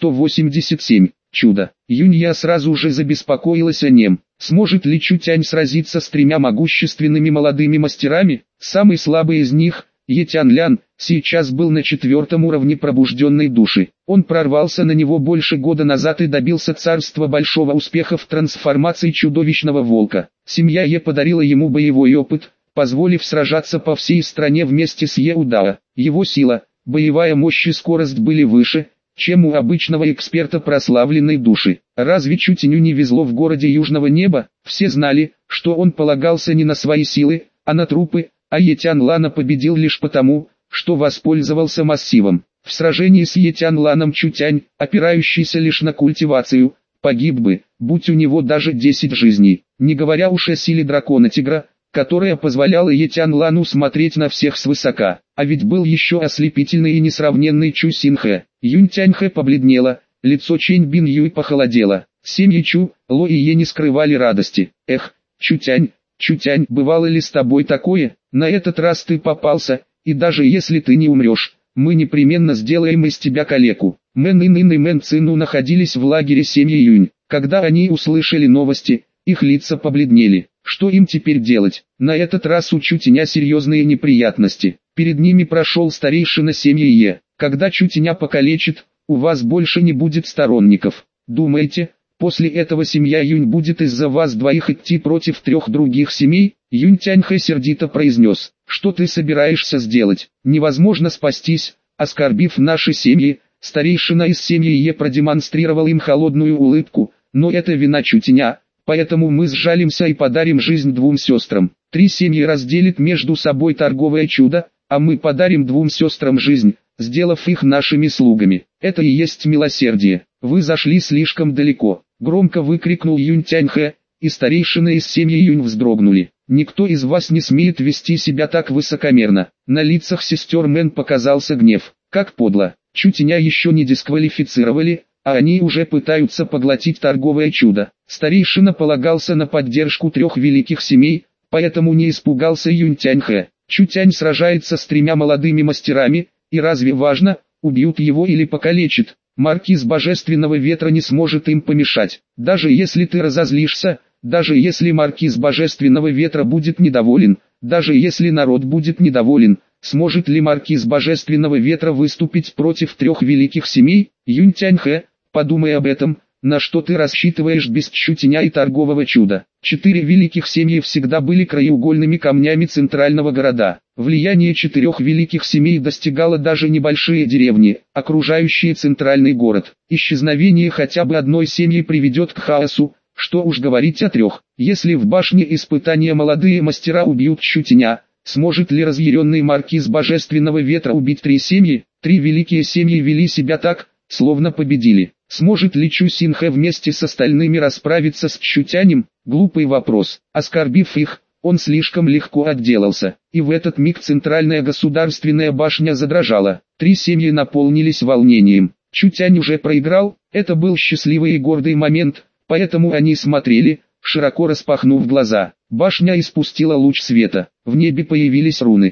187. Чудо. Юнья сразу же забеспокоилась о нем. Сможет ли Чутянь сразиться с тремя могущественными молодыми мастерами? Самый слабый из них, Етян Лян, сейчас был на 4-м уровне пробужденной души. Он прорвался на него больше года назад и добился царства большого успеха в трансформации чудовищного волка. Семья Е подарила ему боевой опыт, позволив сражаться по всей стране вместе с Е Удао. Его сила, боевая мощь и скорость были выше, чем у обычного эксперта прославленной души. Разве Чутяню не везло в городе Южного Неба? Все знали, что он полагался не на свои силы, а на трупы, а Етян Лана победил лишь потому, что воспользовался массивом. В сражении с Етян Ланом Чутянь, опирающийся лишь на культивацию, погиб бы, будь у него даже 10 жизней, не говоря уж о силе дракона-тигра, которая позволяла Етян Лану смотреть на всех свысока. А ведь был еще ослепительный и несравненный Чу Синхэ. Юнь Тяньхэ побледнела, лицо Чэнь Бин Юй похолодело. Семьи Чу, Ло и Е не скрывали радости. Эх, Чутянь, бывало ли с тобой такое? На этот раз ты попался, и даже если ты не умрешь, мы непременно сделаем из тебя калеку. Мэн Ин и Мэн Цину находились в лагере семьи Юнь. Когда они услышали новости, их лица побледнели. Что им теперь делать? На этот раз у Чутяня серьезные неприятности. Перед ними прошел старейшина семьи Е. Когда Чутяня покалечит, у вас больше не будет сторонников. Думаете, после этого семья Юнь будет из-за вас двоих идти против 3 других семей? Юнь Тяньхэ сердито произнес. Что ты собираешься сделать? Невозможно спастись, оскорбив наши семьи. Старейшина из семьи Е продемонстрировал им холодную улыбку, но это вина Чутяня. Поэтому мы сжалимся и подарим жизнь 2 сестрам. 3 семьи разделит между собой торговое чудо, а мы подарим 2 сестрам жизнь, сделав их нашими слугами. Это и есть милосердие. Вы зашли слишком далеко. Громко выкрикнул Юнь Тяньхэ, и старейшины из семьи Юнь вздрогнули. Никто из вас не смеет вести себя так высокомерно. На лицах сестер Мэн показался гнев. Как подло. Чутяня еще не дисквалифицировали, а они уже пытаются поглотить торговое чудо. Старейшина полагался на поддержку 3 великих семей, поэтому не испугался Юнь Тяньхэ. Чутянь сражается с 3 молодыми мастерами, и разве важно, убьют его или покалечат? Маркиз Божественного Ветра не сможет им помешать. Даже если ты разозлишься, даже если Маркиз Божественного Ветра будет недоволен, даже если народ будет недоволен, сможет ли Маркиз Божественного Ветра выступить против 3 великих семей? Юнь Тяньхэ, подумай об этом, на что ты рассчитываешь без Чутяня и торгового чуда. 4 великих семьи всегда были краеугольными камнями центрального города. Влияние 4 великих семей достигало даже небольшие деревни, окружающие центральный город. Исчезновение хотя бы одной семьи приведет к хаосу, что уж говорить о 3. Если в башне испытания молодые мастера убьют Чутяня, сможет ли разъяренный маркиз Божественного Ветра убить 3 семьи? 3 великие семьи вели себя так, словно победили. Сможет ли Чу Синхэ вместе с остальными расправиться с Чутянем? Глупый вопрос. Оскорбив их, он слишком легко отделался. И в этот миг центральная государственная башня задрожала. 3 семьи наполнились волнением. Чутянь уже проиграл, это был счастливый и гордый момент, поэтому они смотрели, широко распахнув глаза. Башня испустила луч света. В небе появились руны.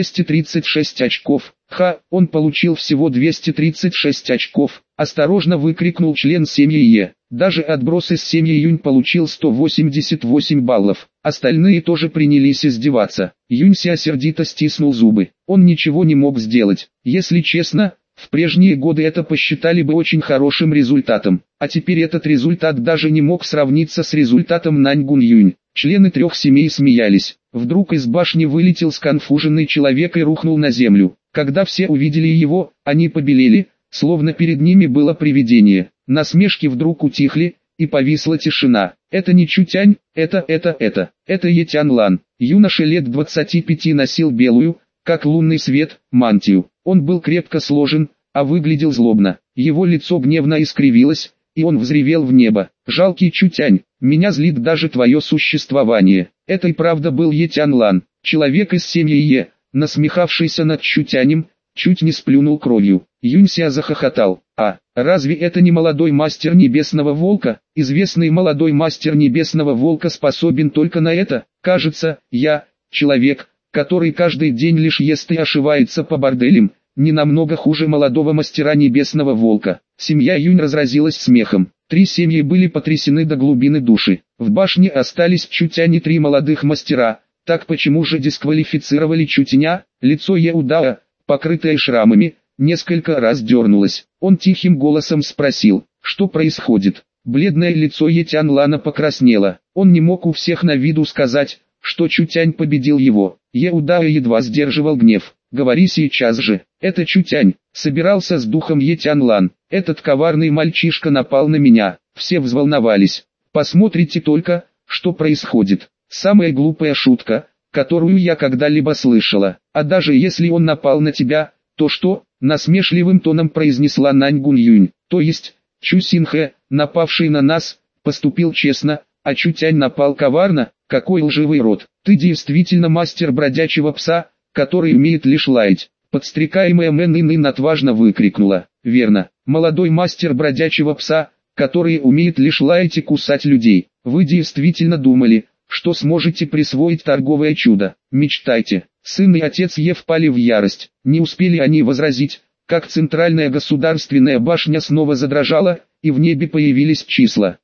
236 очков. Он получил всего 236 очков. Осторожно выкрикнул член семьи Е. Даже отброс из семьи Юнь получил 188 баллов. Остальные тоже принялись издеваться. Юнься сердито стиснул зубы. Он ничего не мог сделать. Если честно, в прежние годы это посчитали бы очень хорошим результатом. А теперь этот результат даже не мог сравниться с результатом Наньгун Юнь. Члены 3 семей смеялись. Вдруг из башни вылетел сконфуженный человек и рухнул на землю. Когда все увидели его, они побелели, словно перед ними было привидение. Насмешки вдруг утихли, и повисла тишина. Это не Чутянь, это Етян Лан. Юноша лет 25 носил белую, как лунный свет, мантию. Он был крепко сложен, а выглядел злобно. Его лицо гневно искривилось, и он взревел в небо. «Жалкий Чутянь, меня злит даже твое существование». Это и правда был Етян Лан, человек из семьи Е, насмехавшийся над Чутянем, чуть не сплюнул кровью. Юнься захохотал. А, разве это не молодой мастер Небесного Волка? Известный молодой мастер Небесного Волка способен только на это. Кажется, я, человек, который каждый день лишь ест и ошивается по борделям, не намного хуже молодого мастера Небесного Волка. Семья Юнь разразилась смехом. Три семьи были потрясены до глубины души. В башне остались Чутянь и три молодых мастера. Так почему же дисквалифицировали Чутяня? Лицо Еудао, покрытое шрамами, несколько раз дернулось. Он тихим голосом спросил, что происходит. Бледное лицо Етянлана покраснело. Он не мог у всех на виду сказать, что Чутянь победил его. Еудао едва сдерживал гнев. «Говори сейчас же, это Чутянь», — собирался с духом Етянлан. «Этот коварный мальчишка напал на меня». Все взволновались. «Посмотрите только, что происходит. Самая глупая шутка, которую я когда-либо слышала. А даже если он напал на тебя, то что?» — насмешливым тоном произнесла Нань Гуньюнь. «То есть, Чу Синхэ, напавший на нас, поступил честно, а Чутянь напал коварно? Какой лживый род! Ты действительно мастер бродячего пса, который умеет лишь лаять». Подстрекаемая Мэн Ин отважно выкрикнула. «Верно, молодой мастер бродячего пса, который умеет лишь лаять и кусать людей. Вы действительно думали, что сможете присвоить торговое чудо? Мечтайте». Сын и отец Е впали в ярость. Не успели они возразить, как центральная государственная башня снова задрожала, и в небе появились числа.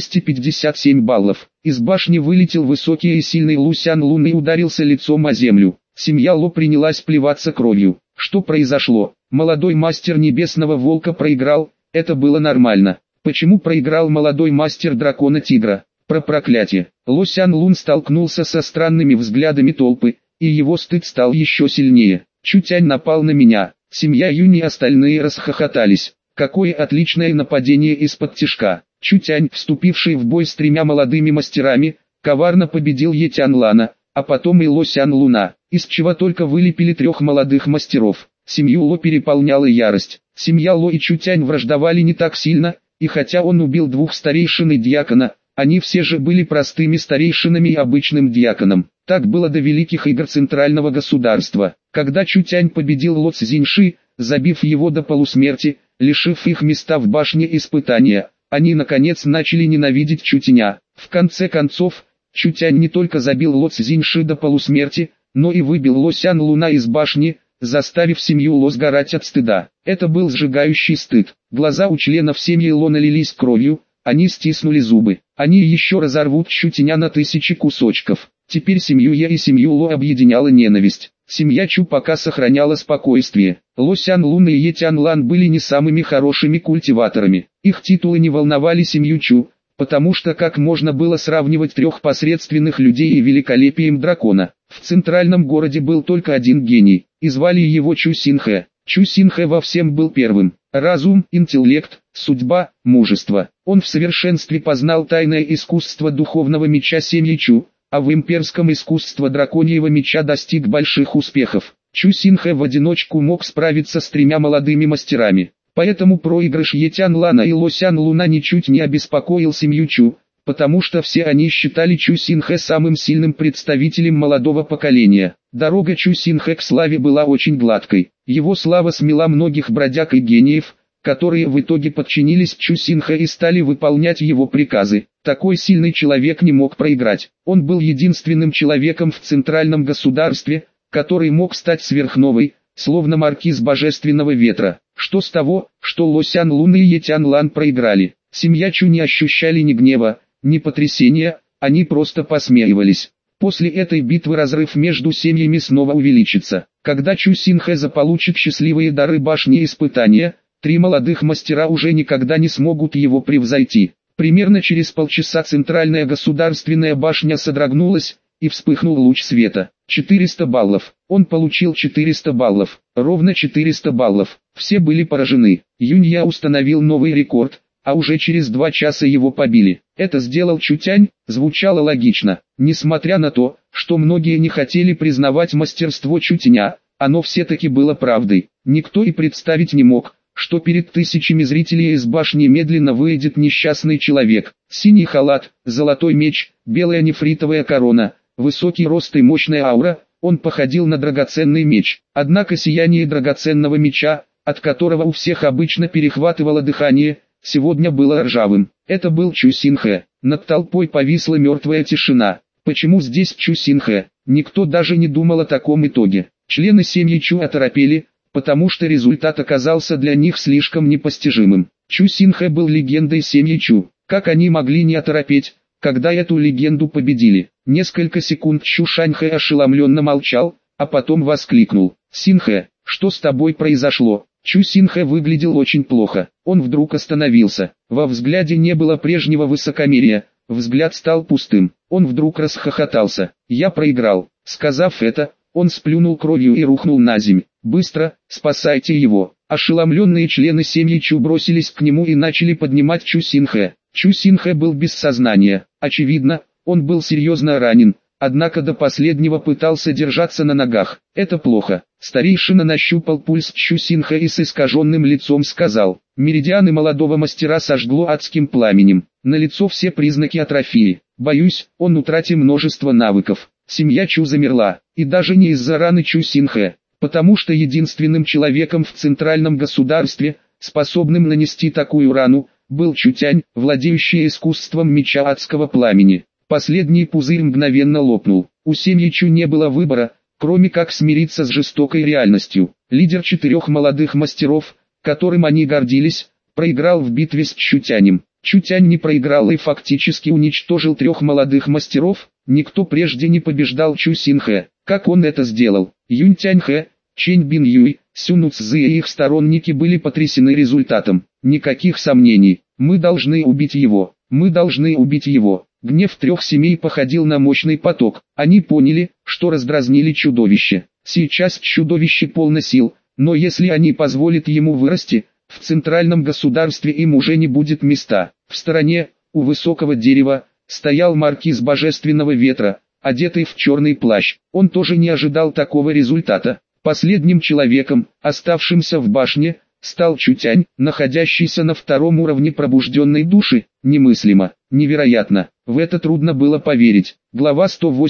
257 баллов. Из башни вылетел высокий и сильный Лусян Лун и ударился лицом о землю. Семья Ло принялась плеваться кровью. Что произошло? Молодой мастер Небесного Волка проиграл, это было нормально. Почему проиграл молодой мастер Дракона-Тигра? Про проклятие. Лосян Лун столкнулся со странными взглядами толпы, и его стыд стал еще сильнее. Чутянь напал на меня. Семья Юнь и остальные расхохотались. Какое отличное нападение из-под тишка. Чутянь, вступивший в бой с тремя молодыми мастерами, коварно победил Етянлана, а потом и Лосян Луна, из чего только вылепили трех молодых мастеров. Семью Ло переполняла ярость. Семья Ло и Чутянь враждовали не так сильно, и хотя он убил двух старейшин и дьякона, они все же были простыми старейшинами и обычным дьяконом. Так было до великих игр центрального государства, когда Чутянь победил Ло Цзиньши, забив его до полусмерти, лишив их места в башне испытания. Они наконец начали ненавидеть Чутяня. В конце концов, Чутянь не только забил Ло Цзиньши до полусмерти, но и выбил Лосян Луна из башни, заставив семью Ло сгорать от стыда. Это был сжигающий стыд. Глаза у членов семьи Ло налились кровью, они стиснули зубы. Они еще разорвут Чутяня на тысячи кусочков. Теперь семью Я и семью Ло объединяла ненависть. Семья Чу пока сохраняла спокойствие. Лосян Лун и Етянлан были не самыми хорошими культиваторами. Их титулы не волновали семью Чу, потому что как можно было сравнивать трех посредственных людей и великолепием дракона. В центральном городе был только один гений, и звали его Чу Синхэ. Чу Синхэ во всем был первым. Разум, интеллект, судьба, мужество. Он в совершенстве познал тайное искусство духовного меча семьи Чу, а в имперском искусстве драконьего меча достиг больших успехов. Чу Синхэ в одиночку мог справиться с тремя молодыми мастерами. Поэтому проигрыш Етянлана и Лосян Луна ничуть не обеспокоил семью Чу, потому что все они считали Чу Синхэ самым сильным представителем молодого поколения. Дорога Чу Синхэ к славе была очень гладкой. Его слава смела многих бродяг и гениев, которые в итоге подчинились Чу Синхэ и стали выполнять его приказы. Такой сильный человек не мог проиграть. Он был единственным человеком в центральном государстве, который мог стать сверхновой, словно маркиз божественного ветра. Что с того, что Лосян Лун и Етянлан проиграли? Семья Чу не ощущали ни гнева, ни потрясения, они просто посмеивались. После этой битвы разрыв между семьями снова увеличится. Когда Чу Синхэ заполучит счастливые дары башни испытания, три молодых мастера уже никогда не смогут его превзойти. Примерно через полчаса центральная государственная башня содрогнулась, и вспыхнул луч света. 400 баллов. Он получил 400 баллов. Ровно 400 баллов. Все были поражены. Юнья установил новый рекорд, а уже через 2 часа его побили. Это сделал Чутянь, звучало логично. Несмотря на то, что многие не хотели признавать мастерство Чутяня, оно все-таки было правдой. Никто и представить не мог, что перед тысячами зрителей из башни медленно выйдет несчастный человек. Синий халат, золотой меч, белая нефритовая корона, высокий рост и мощная аура, он походил на драгоценный меч. Однако сияние драгоценного меча, от которого у всех обычно перехватывало дыхание, сегодня было ржавым. Это был Чу Синхэ. Над толпой повисла мертвая тишина. Почему здесь Чу Синхэ? Никто даже не думал о таком итоге. Члены семьи Чу оторопели, потому что результат оказался для них слишком непостижимым. Чу Синхэ был легендой семьи Чу. Как они могли не оторопеть, когда эту легенду победили? Несколько секунд Чу Шаньхэ ошеломленно молчал, а потом воскликнул: «Синхэ, что с тобой произошло?» Чу Синхэ выглядел очень плохо. Он вдруг остановился. Во взгляде не было прежнего высокомерия, взгляд стал пустым. Он вдруг расхохотался. «Я проиграл». Сказав это, он сплюнул кровью и рухнул на землю. «Быстро, спасайте его!» Ошеломленные члены семьи Чу бросились к нему и начали поднимать Чу Синхэ. Чу Синхэ был без сознания. Очевидно, он был серьезно ранен, однако до последнего пытался держаться на ногах. «Это плохо». Старейшина нащупал пульс Чу Синхэ и с искаженным лицом сказал: «Меридианы молодого мастера сожгло адским пламенем. Налицо все признаки атрофии. Боюсь, он утратил множество навыков». Семья Чу замерла, и даже не из-за раны Чу Синхэ, потому что единственным человеком в центральном государстве, способным нанести такую рану, был Чутянь, владеющий искусством меча адского пламени. Последний пузырь мгновенно лопнул. У семьи Чу не было выбора, кроме как смириться с жестокой реальностью. Лидер 4 молодых мастеров, которым они гордились, проиграл в битве с Чутянем. Чутянь не проиграл и фактически уничтожил 3 молодых мастеров. Никто прежде не побеждал Чу Синхэ. Как он это сделал? Юнь Тяньхэ, Чэнь Бин Юй, Сюну Цзы и их сторонники были потрясены результатом. Никаких сомнений. Мы должны убить его. Мы должны убить его. Гнев 3 семей походил на мощный поток. Они поняли, что раздразнили чудовище. Сейчас чудовище полно сил, но если они позволят ему вырасти, в центральном государстве им уже не будет места. В стороне, у высокого дерева, стоял маркиз Божественного Ветра, одетый в черный плащ. Он тоже не ожидал такого результата. Последним человеком, оставшимся в башне, стал Чутянь, находящийся на 2-м уровне пробужденной души. Немыслимо, невероятно, в это трудно было поверить. Глава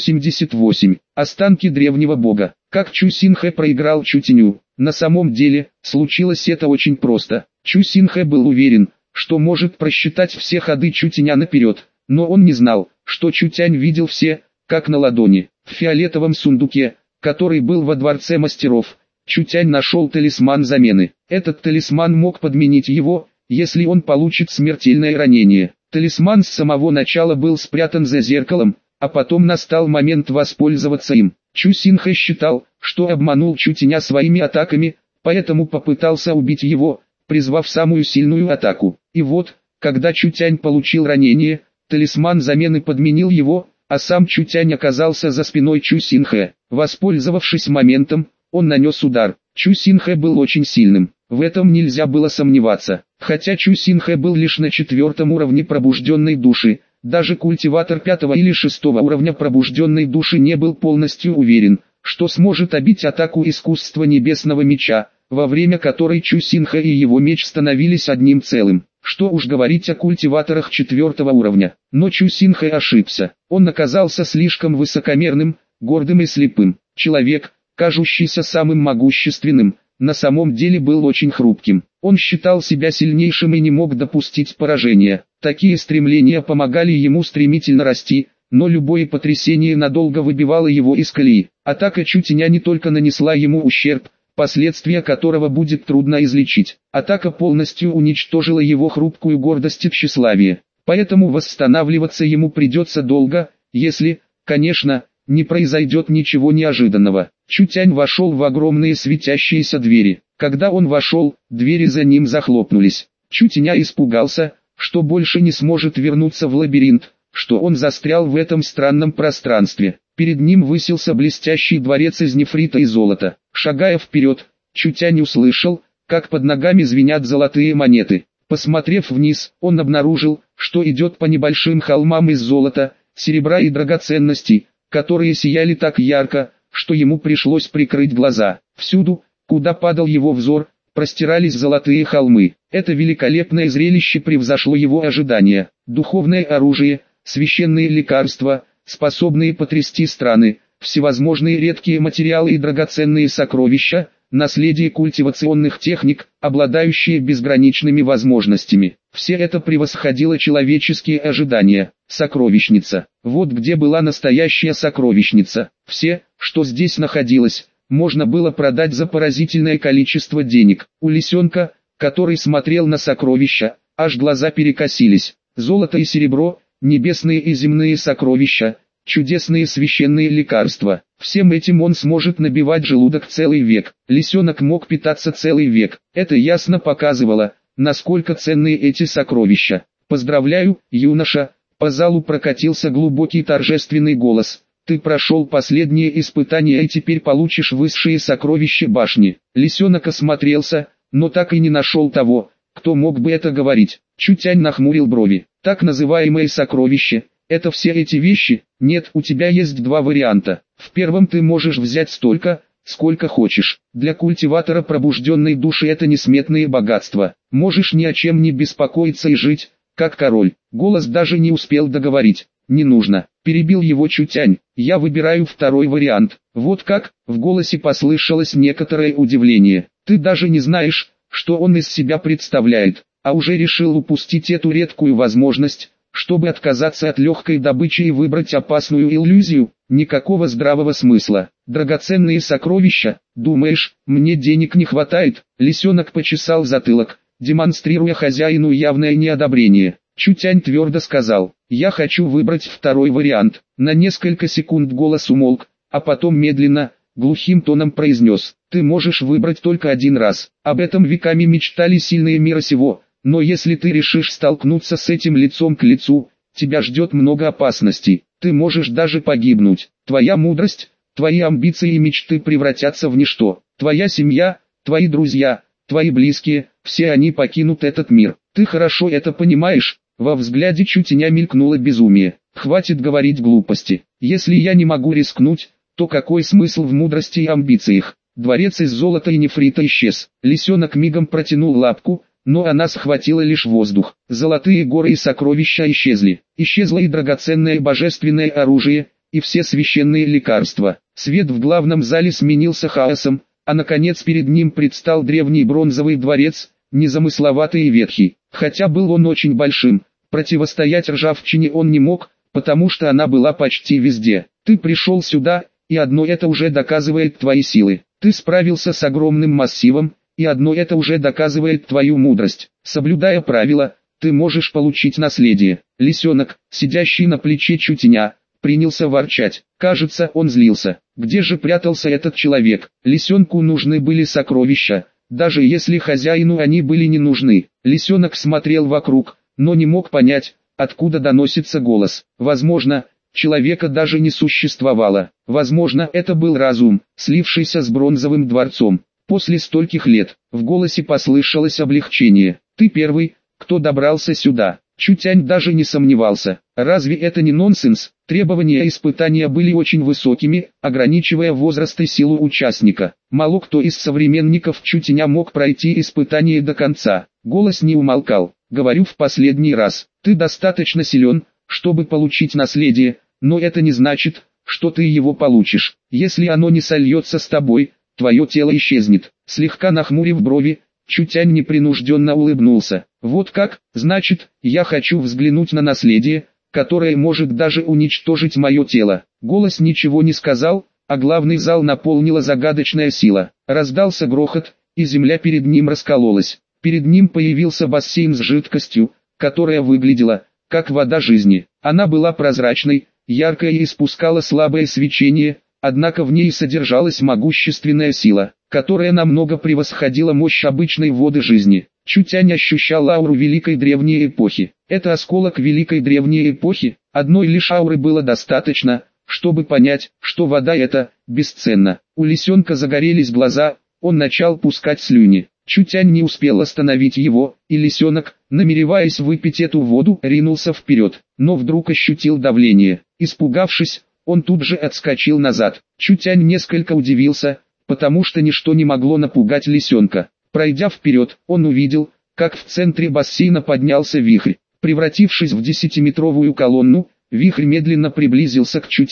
188. Останки древнего бога. Как Чу Синхэ проиграл Чутяню? На самом деле, случилось это очень просто. Чу Синхэ был уверен, что может просчитать все ходы Чутяня наперед, но он не знал, что Чутянь видел все, как на ладони. В фиолетовом сундуке, который был во дворце мастеров, Чутянь нашел талисман замены. Этот талисман мог подменить его, если он получит смертельное ранение. Талисман с самого начала был спрятан за зеркалом, а потом настал момент воспользоваться им. Чу Синхэ считал, что обманул Чутяня своими атаками, поэтому попытался убить его, призвав самую сильную атаку. И вот, когда Чутянь получил ранение, талисман замены подменил его, а сам Чутянь оказался за спиной Чу Синхэ. Воспользовавшись моментом, он нанес удар. Чу Синхэ был очень сильным, в этом нельзя было сомневаться. Хотя Чу Синхэ был лишь на 4-м уровне пробужденной души, даже культиватор 5-го или 6-го уровня пробужденной души не был полностью уверен, что сможет отбить атаку искусства небесного меча, во время которой Чу Синхэ и его меч становились одним целым. Что уж говорить о культиваторах 4-го уровня. Но Чу Синхэ ошибся. Он оказался слишком высокомерным, гордым и слепым. Человек, кажущийся самым могущественным, на самом деле был очень хрупким. Он считал себя сильнейшим и не мог допустить поражения. Такие стремления помогали ему стремительно расти, но любое потрясение надолго выбивало его из колеи. Атака Чутяня не только нанесла ему ущерб, последствия которого будет трудно излечить. Атака полностью уничтожила его хрупкую гордость и тщеславие. Поэтому восстанавливаться ему придется долго, если, конечно, не произойдет ничего неожиданного. Чутянь вошел в огромные светящиеся двери. Когда он вошел, двери за ним захлопнулись. Чутяня испугался, что больше не сможет вернуться в лабиринт, что он застрял в этом странном пространстве. Перед ним высился блестящий дворец из нефрита и золота. Шагая вперед, Чутянь услышал, как под ногами звенят золотые монеты. Посмотрев вниз, он обнаружил, что идет по небольшим холмам из золота, серебра и драгоценностей, которые сияли так ярко, что ему пришлось прикрыть глаза. Всюду, куда падал его взор, простирались золотые холмы. Это великолепное зрелище превзошло его ожидания. Духовное оружие, священные лекарства, способные потрясти страны, всевозможные редкие материалы и драгоценные сокровища, наследие культивационных техник, обладающие безграничными возможностями. Все это превосходило человеческие ожидания. Сокровищница. Вот где была настоящая сокровищница. Все, что здесь находилось, можно было продать за поразительное количество денег. У лисенка, который смотрел на сокровища, аж глаза перекосились. Золото и серебро, небесные и земные сокровища, чудесные священные лекарства. Всем этим он сможет набивать желудок целый век. Лисенок мог питаться целый век. Это ясно показывало, насколько ценны эти сокровища. «Поздравляю, юноша!» По залу прокатился глубокий торжественный голос. «Ты прошел последнее испытание и теперь получишь высшие сокровища башни». Лисенок осмотрелся, но так и не нашел того, кто мог бы это говорить. Чутянь нахмурил брови. «Так называемые сокровища, это все эти вещи? Нет, у тебя есть два варианта. В первом ты можешь взять столько, сколько хочешь. Для культиватора пробужденной души это несметные богатства. Можешь ни о чем не беспокоиться и жить, как король». Голос даже не успел договорить. «Не нужно», — перебил его Чутянь. «Я выбираю второй вариант». «Вот как?» — в голосе послышалось некоторое удивление. «Ты даже не знаешь, что он из себя представляет, а уже решил упустить эту редкую возможность, чтобы отказаться от легкой добычи и выбрать опасную иллюзию? Никакого здравого смысла. Драгоценные сокровища, думаешь, мне денег не хватает?» Лисенок почесал затылок, демонстрируя хозяину явное неодобрение. Чутянь твердо сказал: «Я хочу выбрать второй вариант». На несколько секунд голос умолк, а потом медленно, глухим тоном произнес: «Ты можешь выбрать только один раз. Об этом веками мечтали сильные мира сего, но если ты решишь столкнуться с этим лицом к лицу, тебя ждет много опасностей. Ты можешь даже погибнуть. Твоя мудрость, твои амбиции и мечты превратятся в ничто. Твоя семья, твои друзья, твои близкие, все они покинут этот мир. Ты хорошо это понимаешь?» Во взгляде Чутяня мелькнуло безумие. «Хватит говорить глупости. Если я не могу рискнуть, то какой смысл в мудрости и амбициях?» Дворец из золота и нефрита исчез. Лисенок мигом протянул лапку, но она схватила лишь воздух. Золотые горы и сокровища исчезли. Исчезло и драгоценное божественное оружие, и все священные лекарства. Свет в главном зале сменился хаосом, а наконец перед ним предстал древний бронзовый дворец, незамысловатый и ветхий. Хотя был он очень большим, противостоять ржавчине он не мог, потому что она была почти везде. «Ты пришел сюда, и одно это уже доказывает твои силы. Ты справился с огромным массивом, и одно это уже доказывает твою мудрость. Соблюдая правила, ты можешь получить наследие». Лисенок, сидящий на плече Чутяня, принялся ворчать. Кажется, он злился. Где же прятался этот человек? Лисенку нужны были сокровища, даже если хозяину они были не нужны. Лисенок смотрел вокруг, но не мог понять, откуда доносится голос. Возможно, человека даже не существовало. Возможно, это был разум, слившийся с бронзовым дворцом. После стольких лет, в голосе послышалось облегчение. «Ты первый, кто добрался сюда». Чутянь даже не сомневался. Разве это не нонсенс? Требования испытания были очень высокими, ограничивая возраст и силу участника. Мало кто из современников Чутяня мог пройти испытание до конца. Голос не умолкал. «Говорю в последний раз, ты достаточно силен, чтобы получить наследие, но это не значит, что ты его получишь. Если оно не сольется с тобой, твое тело исчезнет». Слегка нахмурив брови, Чутянь непринужденно улыбнулся. «Вот как? Значит, я хочу взглянуть на наследие, которое может даже уничтожить мое тело». Голос ничего не сказал, а главный зал наполнила загадочная сила. Раздался грохот, и земля перед ним раскололась. Перед ним появился бассейн с жидкостью, которая выглядела, как вода жизни. Она была прозрачной, яркой и испускала слабое свечение, однако в ней содержалась могущественная сила, которая намного превосходила мощь обычной воды жизни. Чутянь ощущал ауру великой древней эпохи. Это осколок великой древней эпохи. Одной лишь ауры было достаточно, чтобы понять, что вода эта бесценна. У лисенка загорелись глаза, он начал пускать слюни. Чутянь не успел остановить его, и лисенок, намереваясь выпить эту воду, ринулся вперед, но вдруг ощутил давление. Испугавшись, он тут же отскочил назад. Чутянь несколько удивился, потому что ничто не могло напугать лисенка. Пройдя вперед, он увидел, как в центре бассейна поднялся вихрь. Превратившись в 10-метровую колонну, вихрь медленно приблизился к Чутяню.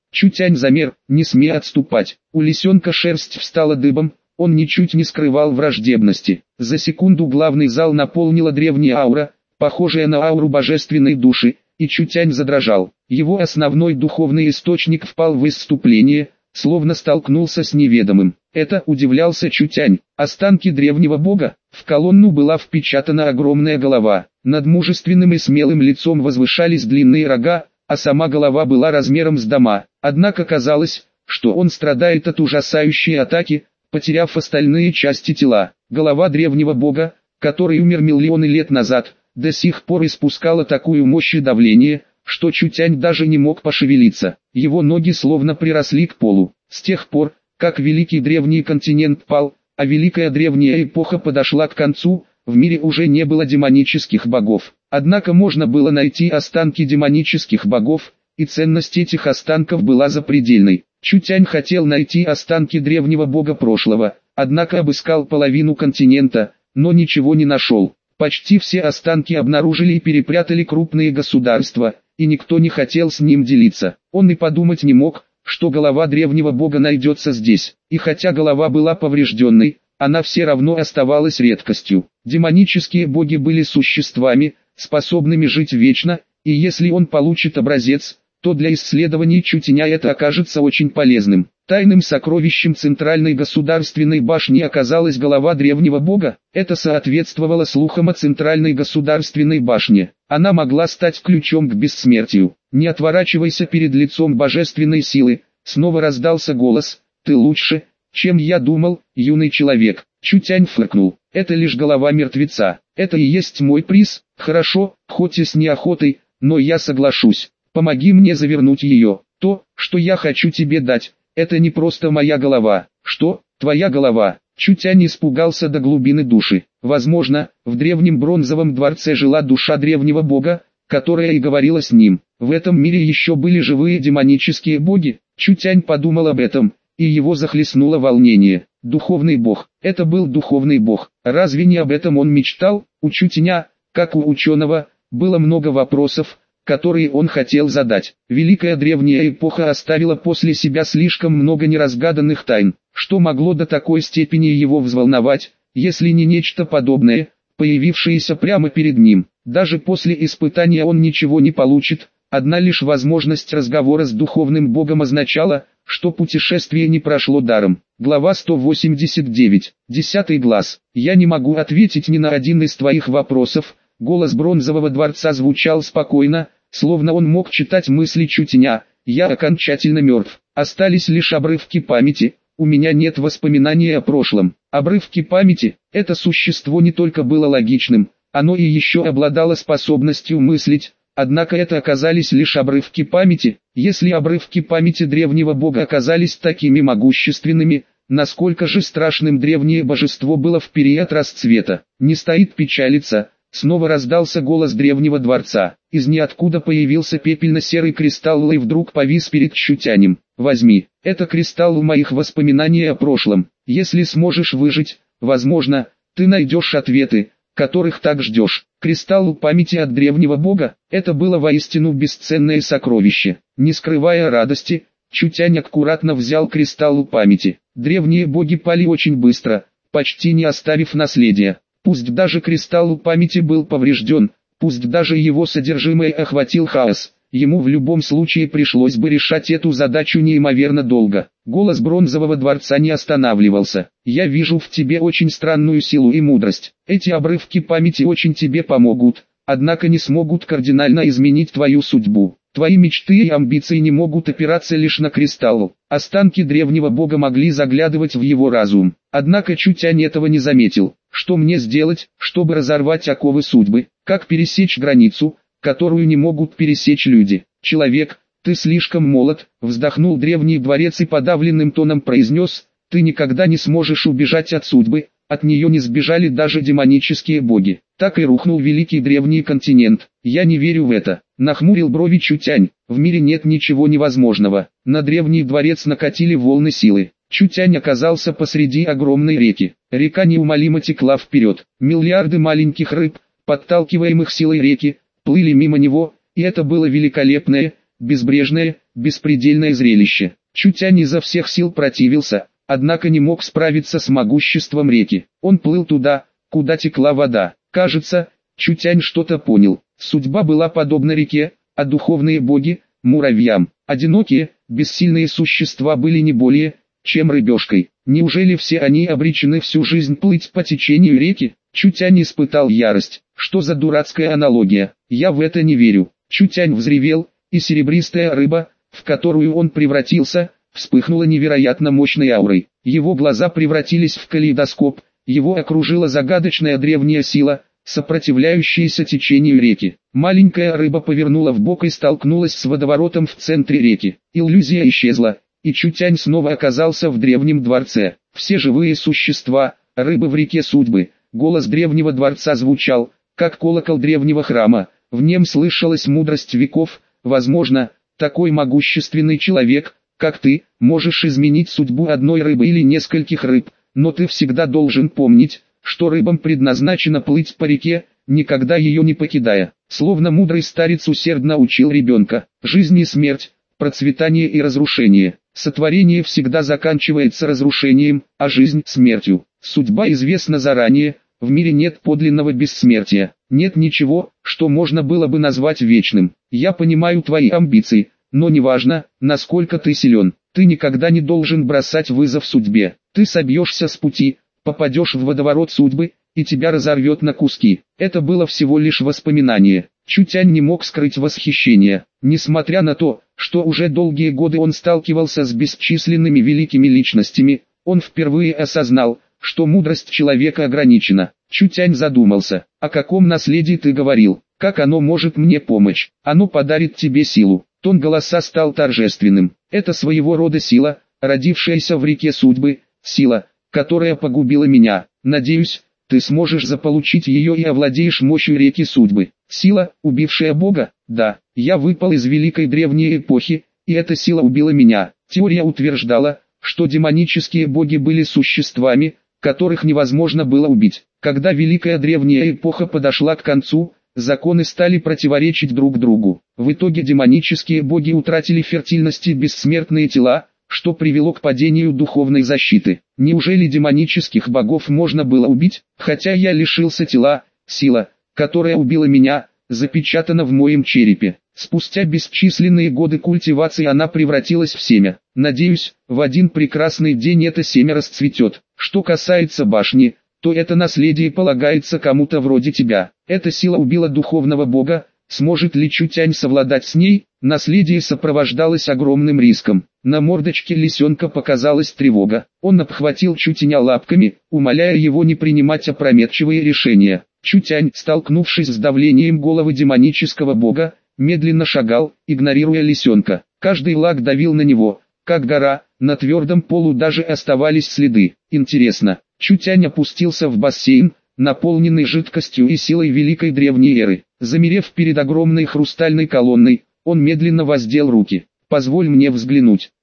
Чутянь замер, не смея отступать. У лисенка шерсть встала дыбом, он ничуть не скрывал враждебности. За секунду главный зал наполнила древняя аура, похожая на ауру божественной души, и Чутянь задрожал. Его основной духовный источник впал в исступление, словно столкнулся с неведомым. Это удивлялся Чутянь. Останки древнего бога. В колонну была впечатана огромная голова. Над мужественным и смелым лицом возвышались длинные рога, а сама голова была размером с дома. Однако казалось, что он страдает от ужасающей атаки, потеряв остальные части тела. Голова древнего бога, который умер миллионы лет назад, до сих пор испускала такую мощь и давление, что Чутянь даже не мог пошевелиться. Его ноги словно приросли к полу. С тех пор, как великий древний континент пал, а великая древняя эпоха подошла к концу, в мире уже не было демонических богов. Однако можно было найти останки демонических богов, и ценность этих останков была запредельной. Чутянь хотел найти останки древнего бога прошлого, однако обыскал половину континента, но ничего не нашел. Почти все останки обнаружили и перепрятали крупные государства, и никто не хотел с ним делиться. Он и подумать не мог, что голова древнего бога найдется здесь. И хотя голова была поврежденной, она все равно оставалась редкостью. Демонические боги были существами, способными жить вечно, и если он получит образец, то для исследований Чутяня это окажется очень полезным. Тайным сокровищем центральной государственной башни оказалась голова древнего бога. Это соответствовало слухам о центральной государственной башне. Она могла стать ключом к бессмертию. «Не отворачивайся перед лицом божественной силы», снова раздался голос. «Ты лучше, чем я думал, юный человек». Чутянь фыркнул. «Это лишь голова мертвеца. Это и есть мой приз. Хорошо, хоть и с неохотой, но я соглашусь. Помоги мне завернуть ее. То, что я хочу тебе дать, это не просто моя голова». «Что, твоя голова?» Чутянь испугался до глубины души. Возможно, в древнем бронзовом дворце жила душа древнего бога, которая и говорила с ним. В этом мире еще были живые демонические боги. Чутянь подумал об этом, и его захлестнуло волнение. Духовный бог. Это был духовный бог. Разве не об этом он мечтал? У Чутяня, как у ученого, было много вопросов, которые он хотел задать. Великая древняя эпоха оставила после себя слишком много неразгаданных тайн. Что могло до такой степени его взволновать, если не нечто подобное, появившееся прямо перед ним? Даже после испытания он ничего не получит. Одна лишь возможность разговора с духовным богом означала, что путешествие не прошло даром. Глава 189. 10 глаз. «Я не могу ответить ни на один из твоих вопросов». Голос бронзового дворца звучал спокойно, словно он мог читать мысли Чутяня. «Я окончательно мертв. Остались лишь обрывки памяти. У меня нет воспоминаний о прошлом». Обрывки памяти. Это существо не только было логичным, оно и еще обладало способностью мыслить. Однако это оказались лишь обрывки памяти. Если обрывки памяти древнего бога оказались такими могущественными, насколько же страшным древнее божество было в период расцвета? «Не стоит печалиться». Снова раздался голос древнего дворца. Из ниоткуда появился пепельно-серый кристалл и вдруг повис перед Чутянем. «Возьми, это кристалл моих воспоминаний о прошлом. Если сможешь выжить, возможно, ты найдешь ответы, которых так ждешь». Кристалл памяти от древнего бога, это было воистину бесценное сокровище. Не скрывая радости, Чутянь аккуратно взял кристалл памяти. Древние боги пали очень быстро, почти не оставив наследия. Пусть даже кристалл памяти был поврежден, пусть даже его содержимое охватил хаос, ему в любом случае пришлось бы решать эту задачу неимоверно долго. Голос бронзового дворца не останавливался. «Я вижу в тебе очень странную силу и мудрость. Эти обрывки памяти очень тебе помогут, однако не смогут кардинально изменить твою судьбу. Твои мечты и амбиции не могут опираться лишь на кристалл». Останки древнего бога могли заглядывать в его разум. Однако Чутянь этого не заметил. «Что мне сделать, чтобы разорвать оковы судьбы? Как пересечь границу, которую не могут пересечь люди? Человек, ты слишком молод», вздохнул древний дворец и подавленным тоном произнес: «Ты никогда не сможешь убежать от судьбы, от нее не сбежали даже демонические боги». Так и рухнул великий древний континент. «Я не верю в это», нахмурил брови Чутянь. «В мире нет ничего невозможного». На древний дворец накатили волны силы. Чутянь оказался посреди огромной реки. Река неумолимо текла вперед. Миллиарды маленьких рыб, подталкиваемых силой реки, плыли мимо него, и это было великолепное, безбрежное, беспредельное зрелище. Чутянь изо всех сил противился, однако не мог справиться с могуществом реки. Он плыл туда, куда текла вода. Кажется, Чутянь что-то понял. Судьба была подобна реке, а духовные боги – муравьям. Одинокие, бессильные существа были не более, чем рыбешкой. Неужели все они обречены всю жизнь плыть по течению реки? Чутянь испытал ярость. Что за дурацкая аналогия? Я в это не верю. Чутянь взревел, и серебристая рыба, в которую он превратился, вспыхнула невероятно мощной аурой. Его глаза превратились в калейдоскоп, его окружила загадочная древняя сила, сопротивляющаяся течению реки. Маленькая рыба повернула вбок и столкнулась с водоворотом в центре реки. Иллюзия исчезла, и Чутянь снова оказался в древнем дворце. Все живые существа, рыбы в реке судьбы. Голос древнего дворца звучал, как колокол древнего храма. В нем слышалась мудрость веков. Возможно, такой могущественный человек, как ты, можешь изменить судьбу одной рыбы или нескольких рыб, но ты всегда должен помнить, что рыбам предназначено плыть по реке, никогда ее не покидая. Словно мудрый старец усердно учил ребенка. Жизнь и смерть, процветание и разрушение. Сотворение всегда заканчивается разрушением, а жизнь – смертью. Судьба известна заранее, в мире нет подлинного бессмертия. Нет ничего, что можно было бы назвать вечным. Я понимаю твои амбиции, но неважно, насколько ты силен. Ты никогда не должен бросать вызов судьбе. Ты собьешься с пути, попадешь в водоворот судьбы, и тебя разорвет на куски. Это было всего лишь воспоминание. Чутянь не мог скрыть восхищение. Несмотря на то, что уже долгие годы он сталкивался с бесчисленными великими личностями, он впервые осознал, что мудрость человека ограничена. Чутянь задумался, о каком наследии ты говорил, как оно может мне помочь, оно подарит тебе силу. Тон голоса стал торжественным. Это своего рода сила, родившаяся в реке судьбы, сила, которая погубила меня. Надеюсь, ты сможешь заполучить ее и овладеешь мощью реки судьбы. Сила, убившая Бога? Да, я выпал из великой древней эпохи, и эта сила убила меня. Теория утверждала, что демонические боги были существами, которых невозможно было убить. Когда великая древняя эпоха подошла к концу, законы стали противоречить друг другу. В итоге демонические боги утратили фертильность и бессмертные тела, что привело к падению духовной защиты. Неужели демонических богов можно было убить? Хотя я лишился тела, сила, которая убила меня, запечатана в моем черепе. Спустя бесчисленные годы культивации она превратилась в семя. Надеюсь, в один прекрасный день это семя расцветет. Что касается башни, то это наследие полагается кому-то вроде тебя. Эта сила убила духовного бога. Сможет ли Чутянь совладать с ней? Наследие сопровождалось огромным риском. На мордочке лисенка показалась тревога. Он обхватил Чутяня лапками, умоляя его не принимать опрометчивые решения. Чутянь, столкнувшись с давлением головы демонического бога, медленно шагал, игнорируя лисенка. Каждый лак давил на него, как гора, на твердом полу даже оставались следы. Интересно, Чутянь опустился в бассейн, наполненный жидкостью и силой великой древней эры. Замерев перед огромной хрустальной колонной, он медленно воздел руки. «Позволь мне взглянуть».